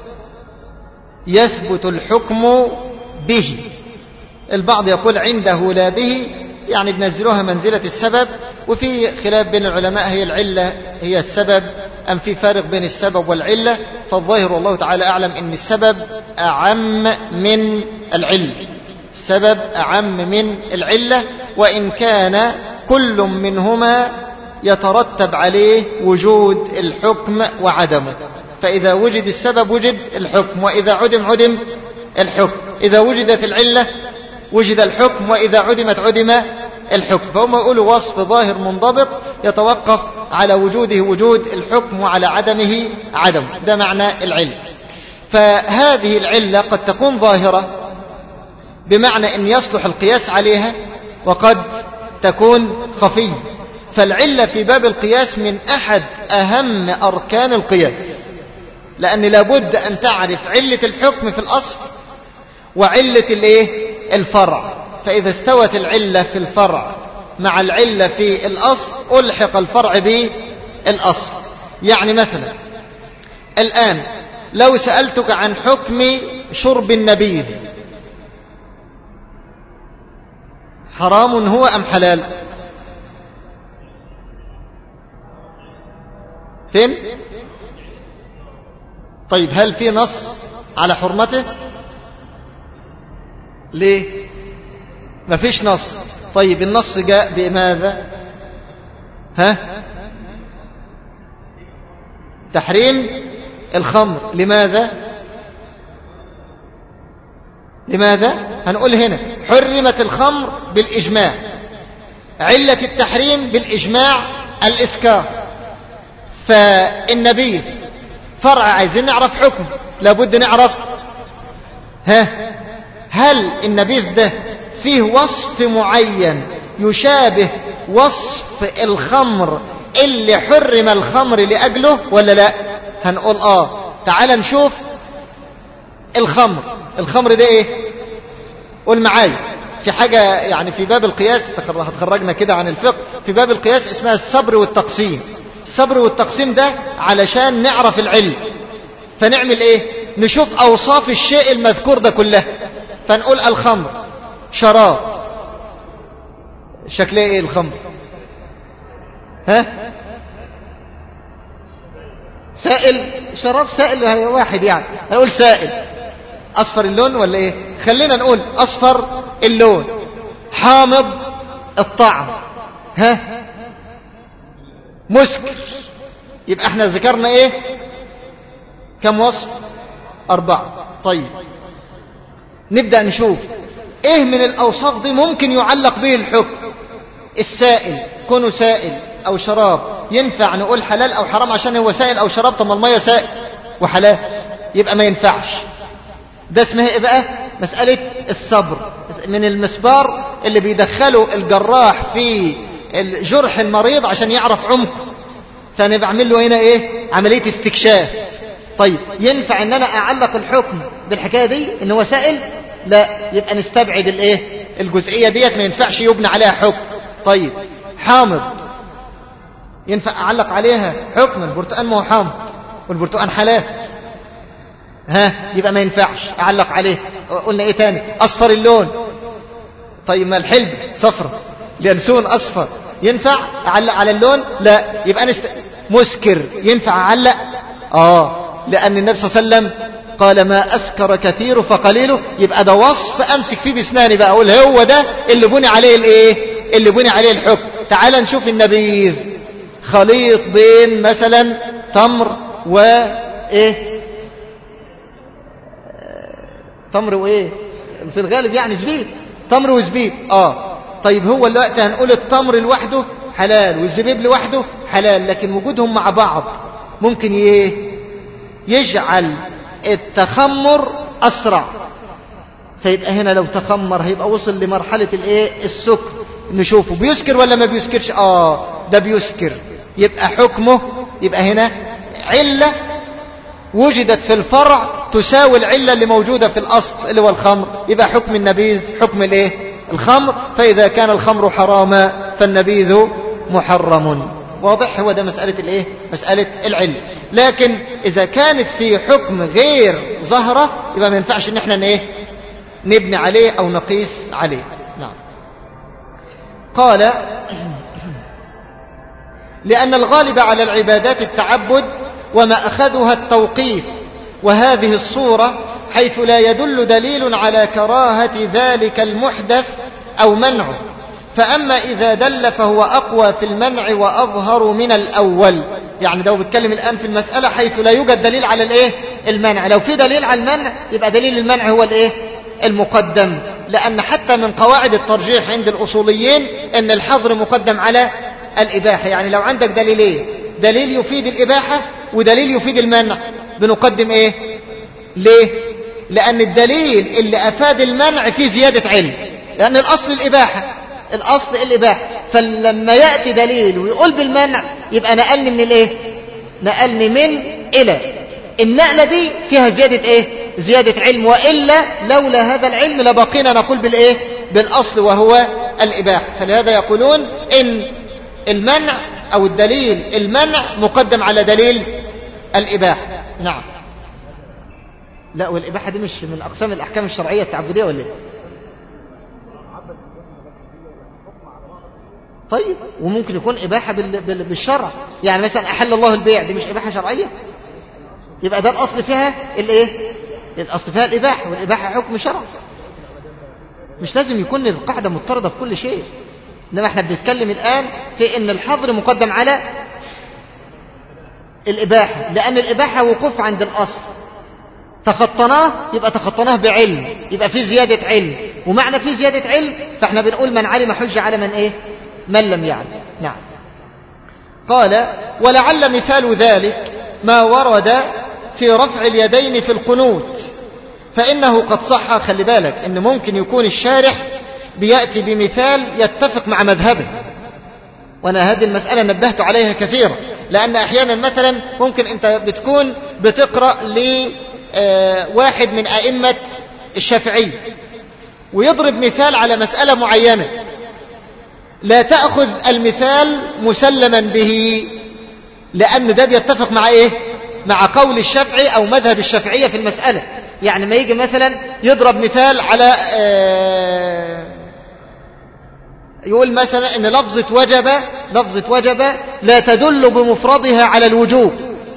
يثبت الحكم به. البعض يقول عنده لا به، يعني بنزلوها منزلة السبب، وفي خلاف بين العلماء هي العلة هي السبب أم في فارق بين السبب والعلة. فالظاهر والله تعالى أعلم أن السبب أعم من العلة، السبب أعم من العلة، وإن كان كل منهما يترتب عليه وجود الحكم وعدمه. فإذا وجد السبب وجد الحكم، وإذا عدم عدم الحكم. إذا وجدت العلة وجد الحكم، وإذا عدمت عدم الحكم. فهم يقولوا وصف ظاهر منضبط يتوقف على وجوده وجود الحكم وعلى عدمه عدم، ده معنى العلة. فهذه العلة قد تكون ظاهرة بمعنى أن يصلح القياس عليها، وقد تكون خفية. فالعلة في باب القياس من أحد أهم أركان القياس، لأن لابد أن تعرف علة الحكم في الأصل وعلة الإيه؟ الفرع. فإذا استوت العلة في الفرع مع العلة في الأصل ألحق الفرع بالأصل. يعني مثلا الآن لو سألتك عن حكم شرب النبيذ، حرام هو أم حلال؟ فين؟ طيب هل في نص على حرمته؟ ليه؟ ما فيش نص. طيب النص جاء بماذا؟ ها؟ تحريم الخمر. لماذا؟ لماذا؟ هنقول هنا حرمت الخمر بالإجماع، علة التحريم بالإجماع الإسكار. فالنبيذ فرع، عايزين نعرف حكم، لابد نعرف ها هل النبيذ ده فيه وصف معين يشابه وصف الخمر اللي حرم الخمر لأجله ولا لا؟ هنقول آه. تعال نشوف الخمر. الخمر ده ايه؟ قول معايا. في حاجة يعني في باب القياس هتخرجنا كده عن الفقه، في باب القياس اسمها الصبر والتقسيم. الصبر والتقسيم ده علشان نعرف العلم. فنعمل ايه؟ نشوف اوصاف الشيء المذكور ده كله، فنقول الخمر شراب. شكله ايه الخمر؟ ها؟ سائل. شراب سائل واحد يعني، هنقول سائل. اصفر اللون ولا ايه؟ خلينا نقول اصفر اللون، حامض الطعم، ها؟ مسكر. يبقى احنا ذكرنا ايه؟ كم وصف؟ اربعة. طيب نبدأ نشوف ايه من الاوصاف دي ممكن يعلق به الحكم. السائل كونه سائل او شراب ينفع نقول حلال او حرام عشان هو سائل او شراب؟ طب ما الميه سائل وحلال، يبقى ما ينفعش. ده اسمها ايه بقى؟ مسألة الصبر. من المسبار اللي بيدخله الجراح في الجرح المريض عشان يعرف عمقه، فانا بعمل له هنا ايه؟ عملية استكشاف. طيب ينفع ان انا اعلق الحكم بالحكاية دي ان هو سائل؟ لا، يبقى نستبعد الايه؟ الجزئية ديت، ما ينفعش يبنى عليها حكم. طيب حامض ينفع اعلق عليها حكم؟ البرتقال ما هو حامض والبرتقال حلال، ها؟ يبقى ما ينفعش اعلق عليه. قلنا ايه تاني؟ اصفر اللون. طيب ما الحلب صفرة، اليانسون اصفر، ينفع اعلق على اللون؟ لا. يبقى نست... مسكر ينفع اعلق؟ اه. لأن النبي صلى الله عليه وسلم قال ما أسكر كثير فقليله، يبقى ده وصف أمسك فيه بسناني بقى أقول هو ده اللي بني عليه الإيه اللي بني عليه الحكم. تعال نشوف النبيذ، خليط بين مثلا تمر وإيه تمر وإيه في الغالب يعني زبيب، تمر وزبيب. آه طيب هو الوقت هنقول التمر لوحده حلال والزبيب لوحده حلال، لكن وجودهم مع بعض ممكن ايه يجعل التخمر أسرع، فيبقى هنا لو تخمر هيبقى وصل لمرحلة الايه السكر. نشوفه بيسكر ولا ما بيسكرش. اه ده بيسكر، يبقى حكمه يبقى هنا علة وجدت في الفرع تساوي العلة اللي موجودة في الأصل اللي هو الخمر، يبقى حكم النبيذ حكم الايه الخمر. فإذا كان الخمر حراما فالنبيذ محرم. واضح؟ هو ده مسألة الايه مسألة العلة. لكن إذا كانت في حكم غير ظاهرة يبقى ما ينفعش ان احنا ايه نبني عليه أو نقيس عليه. نعم. قال لأن الغالب على العبادات التعبد وما أخذها التوقيف، وهذه الصورة حيث لا يدل دليل على كراهة ذلك المحدث أو منعه، فأما إذا دل فهو أقوى في المنع وأظهر من الأول. يعني ده بيتكلم الآن في المسألة حيث لا يوجد دليل على الإيه المنع. لو في دليل على المنع يبقى دليل المنع هو الإيه المقدم، لأن حتى من قواعد الترجيح عند الأصوليين أن الحظر مقدم على الإباحة. يعني لو عندك دليلين، دليل يفيد الإباحة ودليل يفيد المنع، بنقدم إيه؟ ليه؟ لأن الدليل اللي أفاد المنع فيه زيادة علم، لأن الأصل الإباحة، الأصل الإباحة. فلما يأتي دليل ويقول بالمنع يبقى نقلني من الإيه؟ نقلني من إلى. النقلة دي فيها زيادة إيه؟ زيادة علم، وإلا لولا هذا العلم لبقينا نقول بالإيه؟ بالأصل وهو الإباحة. فلهذا يقولون إن المنع أو الدليل المنع مقدم على دليل الإباحة. نعم. لا، والإباحة دي مش من أقسام الأحكام الشرعية التعبدية ولا إيه؟ طيب وممكن يكون إباحة بالشرع، يعني مثلا أحل الله البيع، دي مش إباحة شرعية؟ يبقى ده الأصل فيها الإيه؟ الأصل فيها الإباحة، والإباحة حكم شرع. مش لازم يكون القاعدة مضطردة في كل شيء، إنما احنا بنتكلم الآن في إن الحظر مقدم على الإباحة، لأن الإباحة وقوف عند الأصل. تخطناه يبقى تخطناه بعلم، يبقى فيه زيادة علم، ومعنى فيه زيادة علم فاحنا بنقول من علم حج على من إيه؟ من لم يعلم. نعم. قال ولعل مثال ذلك ما ورد في رفع اليدين في القنوت، فإنه قد صح. خلي بالك إن ممكن يكون الشارح بيأتي بمثال يتفق مع مذهبه، وأنا هذه المسألة نبهت عليها كثيرا، لأن أحيانا مثلا ممكن أنت بتكون بتقرأ لواحد من أئمة الشافعي ويضرب مثال على مسألة معينة، لا تأخذ المثال مسلما به، لأن ده بيتفق مع إيه؟ مع قول الشافعي أو مذهب الشافعية في المسألة. يعني ما يجي مثلا يضرب مثال على آه يقول مثلا إن لفظة وجب لفظة وجب لا تدل بمفردها على الوجوب،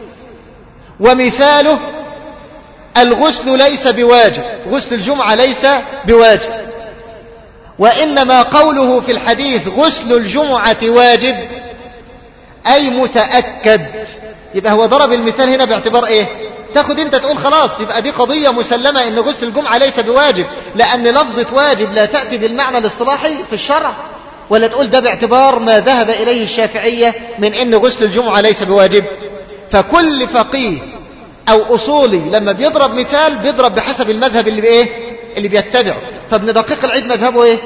ومثاله الغسل ليس بواجب، غسل الجمعة ليس بواجب، وإنما قوله في الحديث غسل الجمعة واجب أي متأكد. يبقى هو ضرب المثال هنا باعتبار إيه؟ تاخد انت تقول خلاص يبقى دي قضية مسلمة ان غسل الجمعة ليس بواجب، لأن لفظة واجب لا تأتي بالمعنى الاصطلاحي في الشرع، ولا تقول ده باعتبار ما ذهب إليه الشافعية من ان غسل الجمعة ليس بواجب. فكل فقيه أو أصولي لما بيضرب مثال بيضرب بحسب المذهب اللي بإيه؟ اللي بيتبعه. فابن دقيق العيد مذهبه إيه؟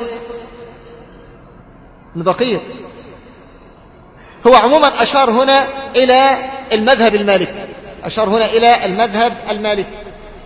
ابن دقيق هو عموما أشار هنا إلى المذهب المالكي، أشار هنا إلى المذهب المالكي.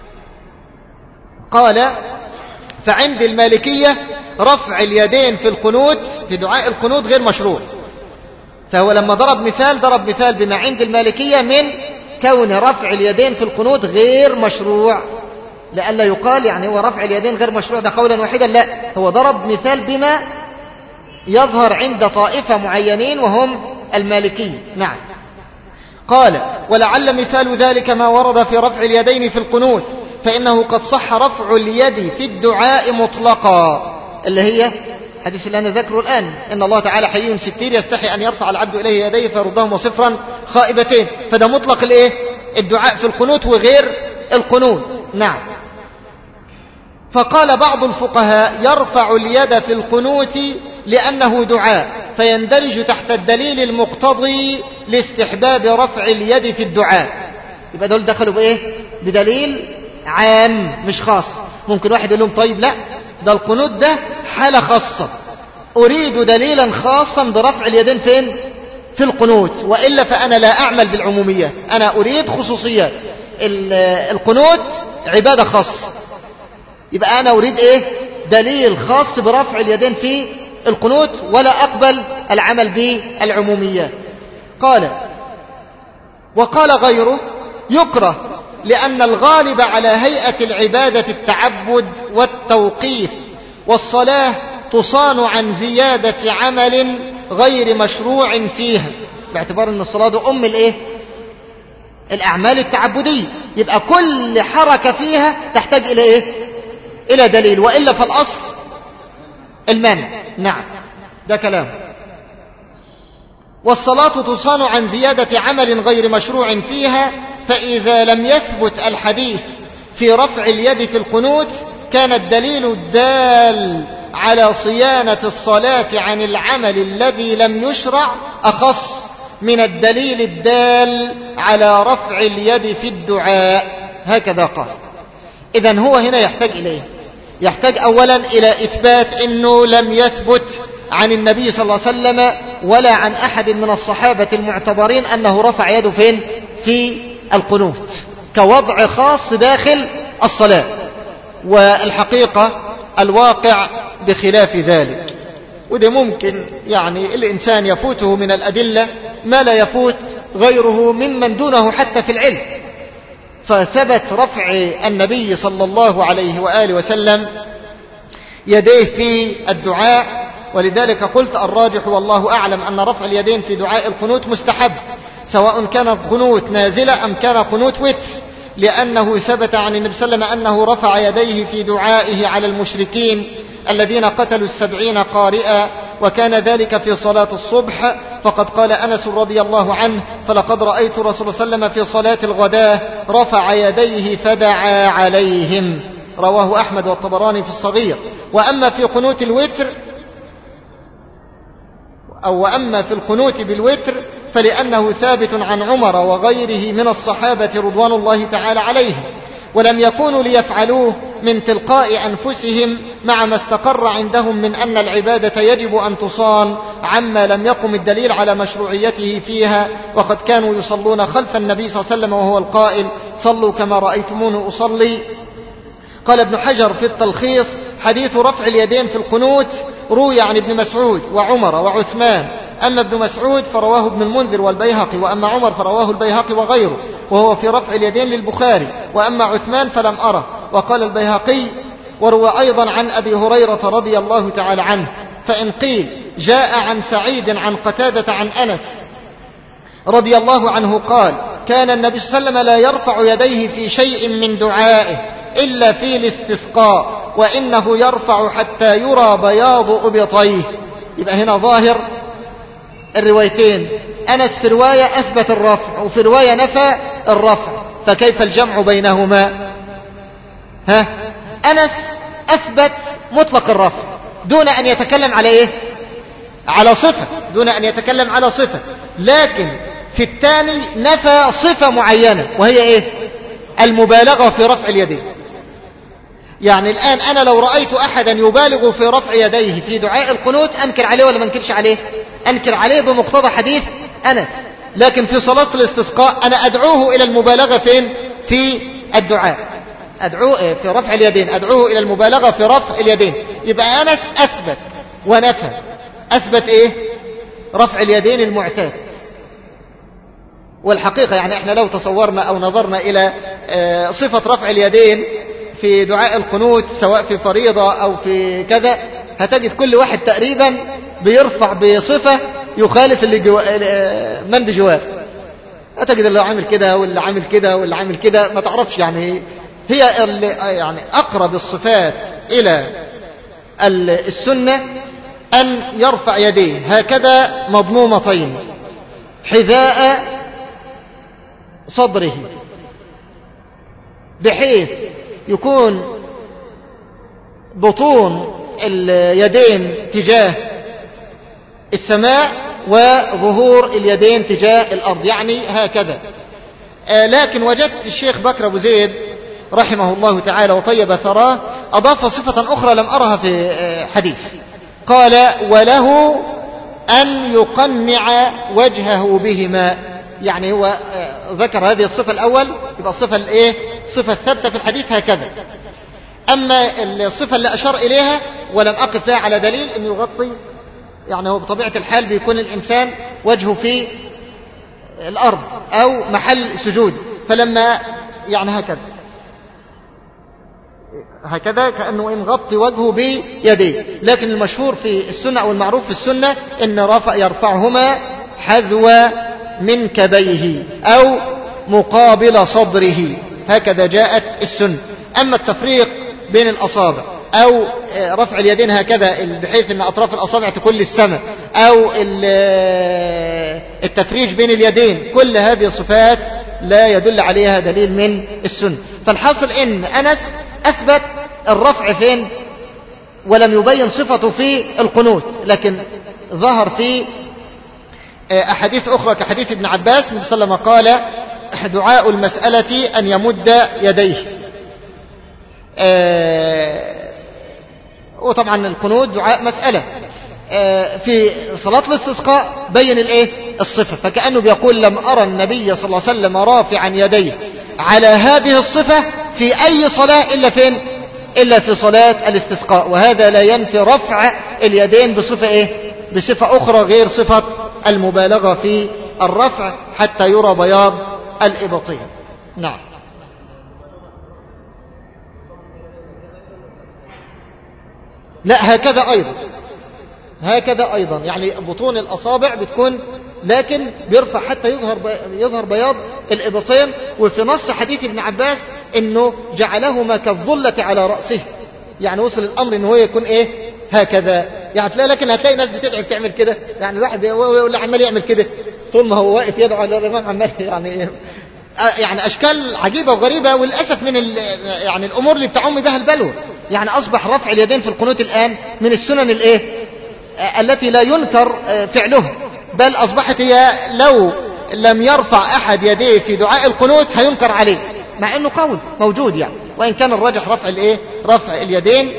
قال فعند المالكية رفع اليدين في القنوت في دعاء القنوت غير مشروع. فهو لما ضرب مثال ضرب مثال بما عند المالكية من كون رفع اليدين في القنوت غير مشروع، لألا يقال يعني هو رفع اليدين غير مشروع ده قولا واحدا، لا، هو ضرب مثال بما يظهر عند طائفة معينين وهم المالكية. نعم. قال ولعل مثال ذلك ما ورد في رفع اليدين في القنوت، فإنه قد صح رفع اليد في الدعاء مطلقا، اللي هي حديث اللي أنا ذكره الآن، إن الله تعالى حي ستير يستحي أن يرفع العبد إليه يديه فيردهما صفرا خائبتين، فده مطلق الإيه؟ الدعاء في القنوت وغير القنوت. نعم. فقال بعض الفقهاء يرفع اليد في القنوت لأنه دعاء، فيندرج تحت الدليل المقتضي لاستحباب رفع اليد في الدعاء. يبقى دول دخلوا بإيه؟ بدليل عام مش خاص. ممكن واحد يقول لهم طيب لا، ده القنوت ده حالة خاصة، أريد دليلا خاصا برفع اليدين فين؟ في القنوت، وإلا فأنا لا أعمل بالعموميات، أنا أريد خصوصيات. القنوت عبادة خاصة، يبقى أنا أريد إيه؟ دليل خاص برفع اليدين في القنوت، ولا أقبل العمل بالعموميات. قال وقال غيره يكره لأن الغالب على هيئة العبادة التعبد والتوقيف، والصلاة تصان عن زيادة عمل غير مشروع فيها، باعتبار أن الصلاة ده أم الإيه؟ الأعمال التعبدية، يبقى كل حركة فيها تحتاج إلى إيه؟ إلى دليل، وإلا فالأصل المنع. نعم، ده كلام. والصلاة تصان عن زيادة عمل غير مشروع فيها، فإذا لم يثبت الحديث في رفع اليد في القنوت كان الدليل الدال على صيانة الصلاة عن العمل الذي لم يشرع أخص من الدليل الدال على رفع اليد في الدعاء. هكذا قال. إذن هو هنا يحتاج إليه، يحتاج أولا إلى إثبات أنه لم يثبت عن النبي صلى الله عليه وسلم ولا عن أحد من الصحابة المعتبرين أنه رفع يده فين؟ في القنوت كوضع خاص داخل الصلاة، والحقيقة الواقع بخلاف ذلك. وده ممكن يعني الإنسان يفوته من الأدلة ما لا يفوت غيره ممن دونه حتى في العلم. فثبت رفع النبي صلى الله عليه وآله وسلم يديه في الدعاء، ولذلك قلت الراجح والله أعلم أن رفع اليدين في دعاء القنوت مستحب، سواء كان قنوت نازلة أم كان قنوت وتر، لأنه ثبت عن النبي صلى الله عليه وسلم أنه رفع يديه في دعائه على المشركين الذين قتلوا السبعين قارئا، وكان ذلك في صلاة الصبح. فقد قال أنس رضي الله عنه فلقد رأيت رسول الله صلى الله عليه وسلم في صلاة الغداة رفع يديه فدعا عليهم، رواه أحمد والطبراني في الصغير. وأما في قنوت الوتر أو وأما في القنوت بالوتر فلأنه ثابت عن عمر وغيره من الصحابة رضوان الله تعالى عليهم، ولم يكونوا ليفعلوه من تلقاء أنفسهم، مع ما استقر عندهم من أن العبادة يجب أن تصان عما لم يقم الدليل على مشروعيته فيها، وقد كانوا يصلون خلف النبي صلى الله عليه وسلم وهو القائل صلوا كما رأيتموني أصلي. قال ابن حجر في التلخيص حديث رفع اليدين في القنوت روي عن ابن مسعود وعمر وعثمان، أما ابن مسعود فرواه ابن المنذر والبيهقي، وأما عمر فرواه البيهقي وغيره وهو في رفع اليدين للبخاري، وأما عثمان فلم أره. وقال البيهقي وروى أيضا عن أبي هريرة رضي الله تعالى عنه. فإن قيل جاء عن سعيد عن قتادة عن أنس رضي الله عنه قال كان النبي صلى الله عليه وسلم لا يرفع يديه في شيء من دعائه إلا في الاستسقاء، وإنه يرفع حتى يرى بياض أبطيه. يبقى هنا ظاهر الروايتين، أنس في رواية أثبت الرفع وفي رواية نفى الرفع، فكيف الجمع بينهما؟ ها؟ أنس أثبت مطلق الرفع دون أن يتكلم على إيه؟ على صفة، دون أن يتكلم على صفة، لكن في الثاني نفى صفة معينة وهي إيه؟ المبالغة في رفع اليدين. يعني الآن أنا لو رأيت أحدا يبالغ في رفع يديه في دعاء القنوت أنكر عليه ولا ما أنكرش عليه؟ أنكر عليه بمقتضى حديث أنس. لكن في صلاة الاستسقاء أنا أدعوه إلى المبالغة فين؟ في الدعاء، أدعوه في رفع اليدين، أدعوه إلى المبالغة في رفع اليدين. يبقى أنس أثبت ونفى. أثبت إيه؟ رفع اليدين المعتاد. والحقيقة يعني إحنا لو تصورنا أو نظرنا إلى صفة رفع اليدين في دعاء القنوت سواء في فريضة أو في كذا، هتجد كل واحد تقريبا بيرفع بصفة يخالف اللي جو... من بجوار. هتجد اللي عامل كده واللي عامل كده واللي عامل كده، ما تعرفش يعني. هي اللي يعني أقرب الصفات إلى السنة أن يرفع يديه هكذا مضمومتين حذاء صدره، بحيث يكون بطون اليدين تجاه السماء وظهور اليدين تجاه الأرض، يعني هكذا. آه لكن وجدت الشيخ بكر أبو زيد رحمه الله تعالى وطيب ثراه أضاف صفة أخرى لم أرها في آه حديث، قال وله أن يقنع وجهه بهما. يعني هو آه ذكر هذه الصفة الأول، يبقى الصفة الإيه؟ الصفة الثابتة في الحديث هكذا. أما الصفة اللي أشار إليها ولم أقف لها على دليل أنه يغطي، يعني هو بطبيعة الحال بيكون الإنسان وجهه في الأرض أو محل سجود، فلما يعني هكذا هكذا كأنه مغطي وجهه بيديه. لكن المشهور في السنة أو المعروف في السنة أن رفع يرفعهما حذو منكبيه أو مقابل صدره، هكذا جاءت السنة. أما التفريق بين الأصابع أو رفع اليدين هكذا بحيث أن أطراف الأصابع تكون للسماء أو التفريج بين اليدين، كل هذه صفات لا يدل عليها دليل من السنة. فالحاصل أن أنس أثبت الرفع فين ولم يبين صفته في القنوت، لكن ظهر في أحاديث أخرى كحديث ابن عباس النبي صلى الله عليه وسلم قال دعاء المسألة أن يمد يديه. آه وطبعا القنوت دعاء مسألة. آه في صلاة الاستسقاء بين الايه الصفة، فكأنه بيقول لم أرى النبي صلى الله عليه وسلم رافعا يديه على هذه الصفة في أي صلاة إلا فين إلا في صلاة الاستسقاء. وهذا لا ينفي رفع اليدين بصفة ايه بصفة أخرى غير صفة المبالغة في الرفع حتى يرى بياض الإبطين. نعم. لا هكذا أيضا هكذا أيضا يعني بطون الأصابع بتكون، لكن بيرفع حتى يظهر يظهر بياض الإبطين. وفي نص حديث ابن عباس إنه جعلهما كالظلة على رأسه، يعني وصل الأمر إنه هو يكون إيه هكذا. يعني تلاقي لكن هتلاقي ناس بتدعي بتعمل كده، يعني الواحد يقول عمال يعمل كده طول ما هو واقف يدعو على الإمام عمال يعني إيه يعني أشكال عجيبة وغريبة. وللأسف من يعني الأمور اللي بتعم بها البلوى، يعني أصبح رفع اليدين في القنوت الآن من السنن الإيه التي لا ينكر فعله، بل أصبحت هي لو لم يرفع أحد يديه في دعاء القنوت هينكر عليه، مع أنه قول موجود يعني، وإن كان الراجح رفع الإيه رفع اليدين.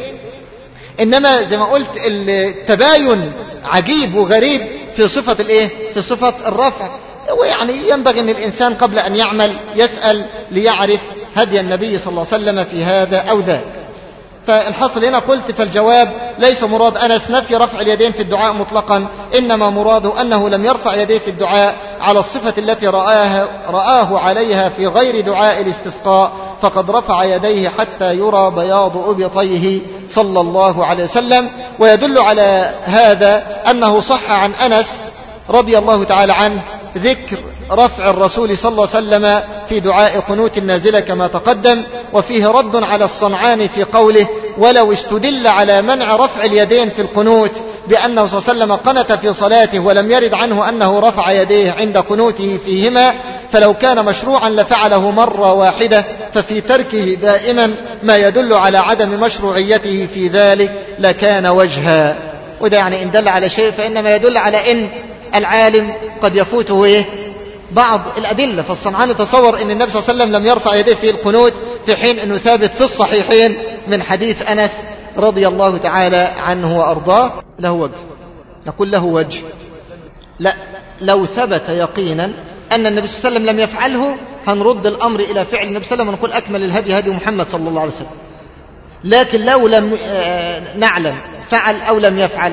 إنما زي ما قلت التباين عجيب وغريب في صفة الإيه في صفة الرفع. ويعني ينبغي أن الإنسان قبل أن يعمل يسأل ليعرف هدي النبي صلى الله عليه وسلم في هذا أو ذاك. فالحصل هنا قلت فالجواب ليس مراد أنس نفي رفع اليدين في الدعاء مطلقا، إنما مراده أنه لم يرفع يديه في الدعاء على الصفة التي رآه, رآه عليها في غير دعاء الاستسقاء، فقد رفع يديه حتى يرى بياض أبطيه صلى الله عليه وسلم. ويدل على هذا أنه صح عن أنس رضي الله تعالى عنه ذكر رفع الرسول صلى الله عليه وسلم في دعاء قنوت النازلة كما تقدم. وفيه رد على الصنعاني في قوله ولو استدل على منع رفع اليدين في القنوت بأنه صلى الله عليه وسلم قنت في صلاته ولم يرد عنه أنه رفع يديه عند قنوته فيهما، فلو كان مشروعا لفعله مرة واحدة، ففي تركه دائما ما يدل على عدم مشروعيته في ذلك لكان وجها. وده يعني إن دل على شيء فإنما يدل على إن العالم قد يفوته إيه بعض الأدلة. فالصنعاني تصور أن النبي صلى الله عليه وسلم لم يرفع يديه في القنوت في حين أنه ثابت في الصحيحين من حديث أنس رضي الله تعالى عنه وأرضاه. له وجه، نقول له وجه. لا، لو ثبت يقينا أن النبي صلى الله عليه وسلم لم يفعله هنرد الأمر إلى فعل النبي صلى الله عليه وسلم ونقول أكمل الهدي هدي محمد صلى الله عليه وسلم. لكن لو لم نعلم فعل أو لم يفعل،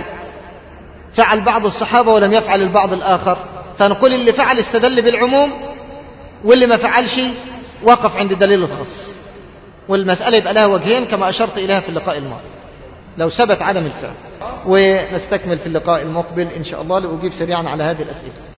فعل بعض الصحابة ولم يفعل البعض الآخر، فنقول اللي فعل استدل بالعموم واللي ما فعلش وقف عند الدليل الخاص. والمسألة يبقى لها وجهين كما أشرت إليها في اللقاء الماضي لو ثبت عدم الفعل. ونستكمل في اللقاء المقبل إن شاء الله لأجيب سريعا على هذه الأسئلة.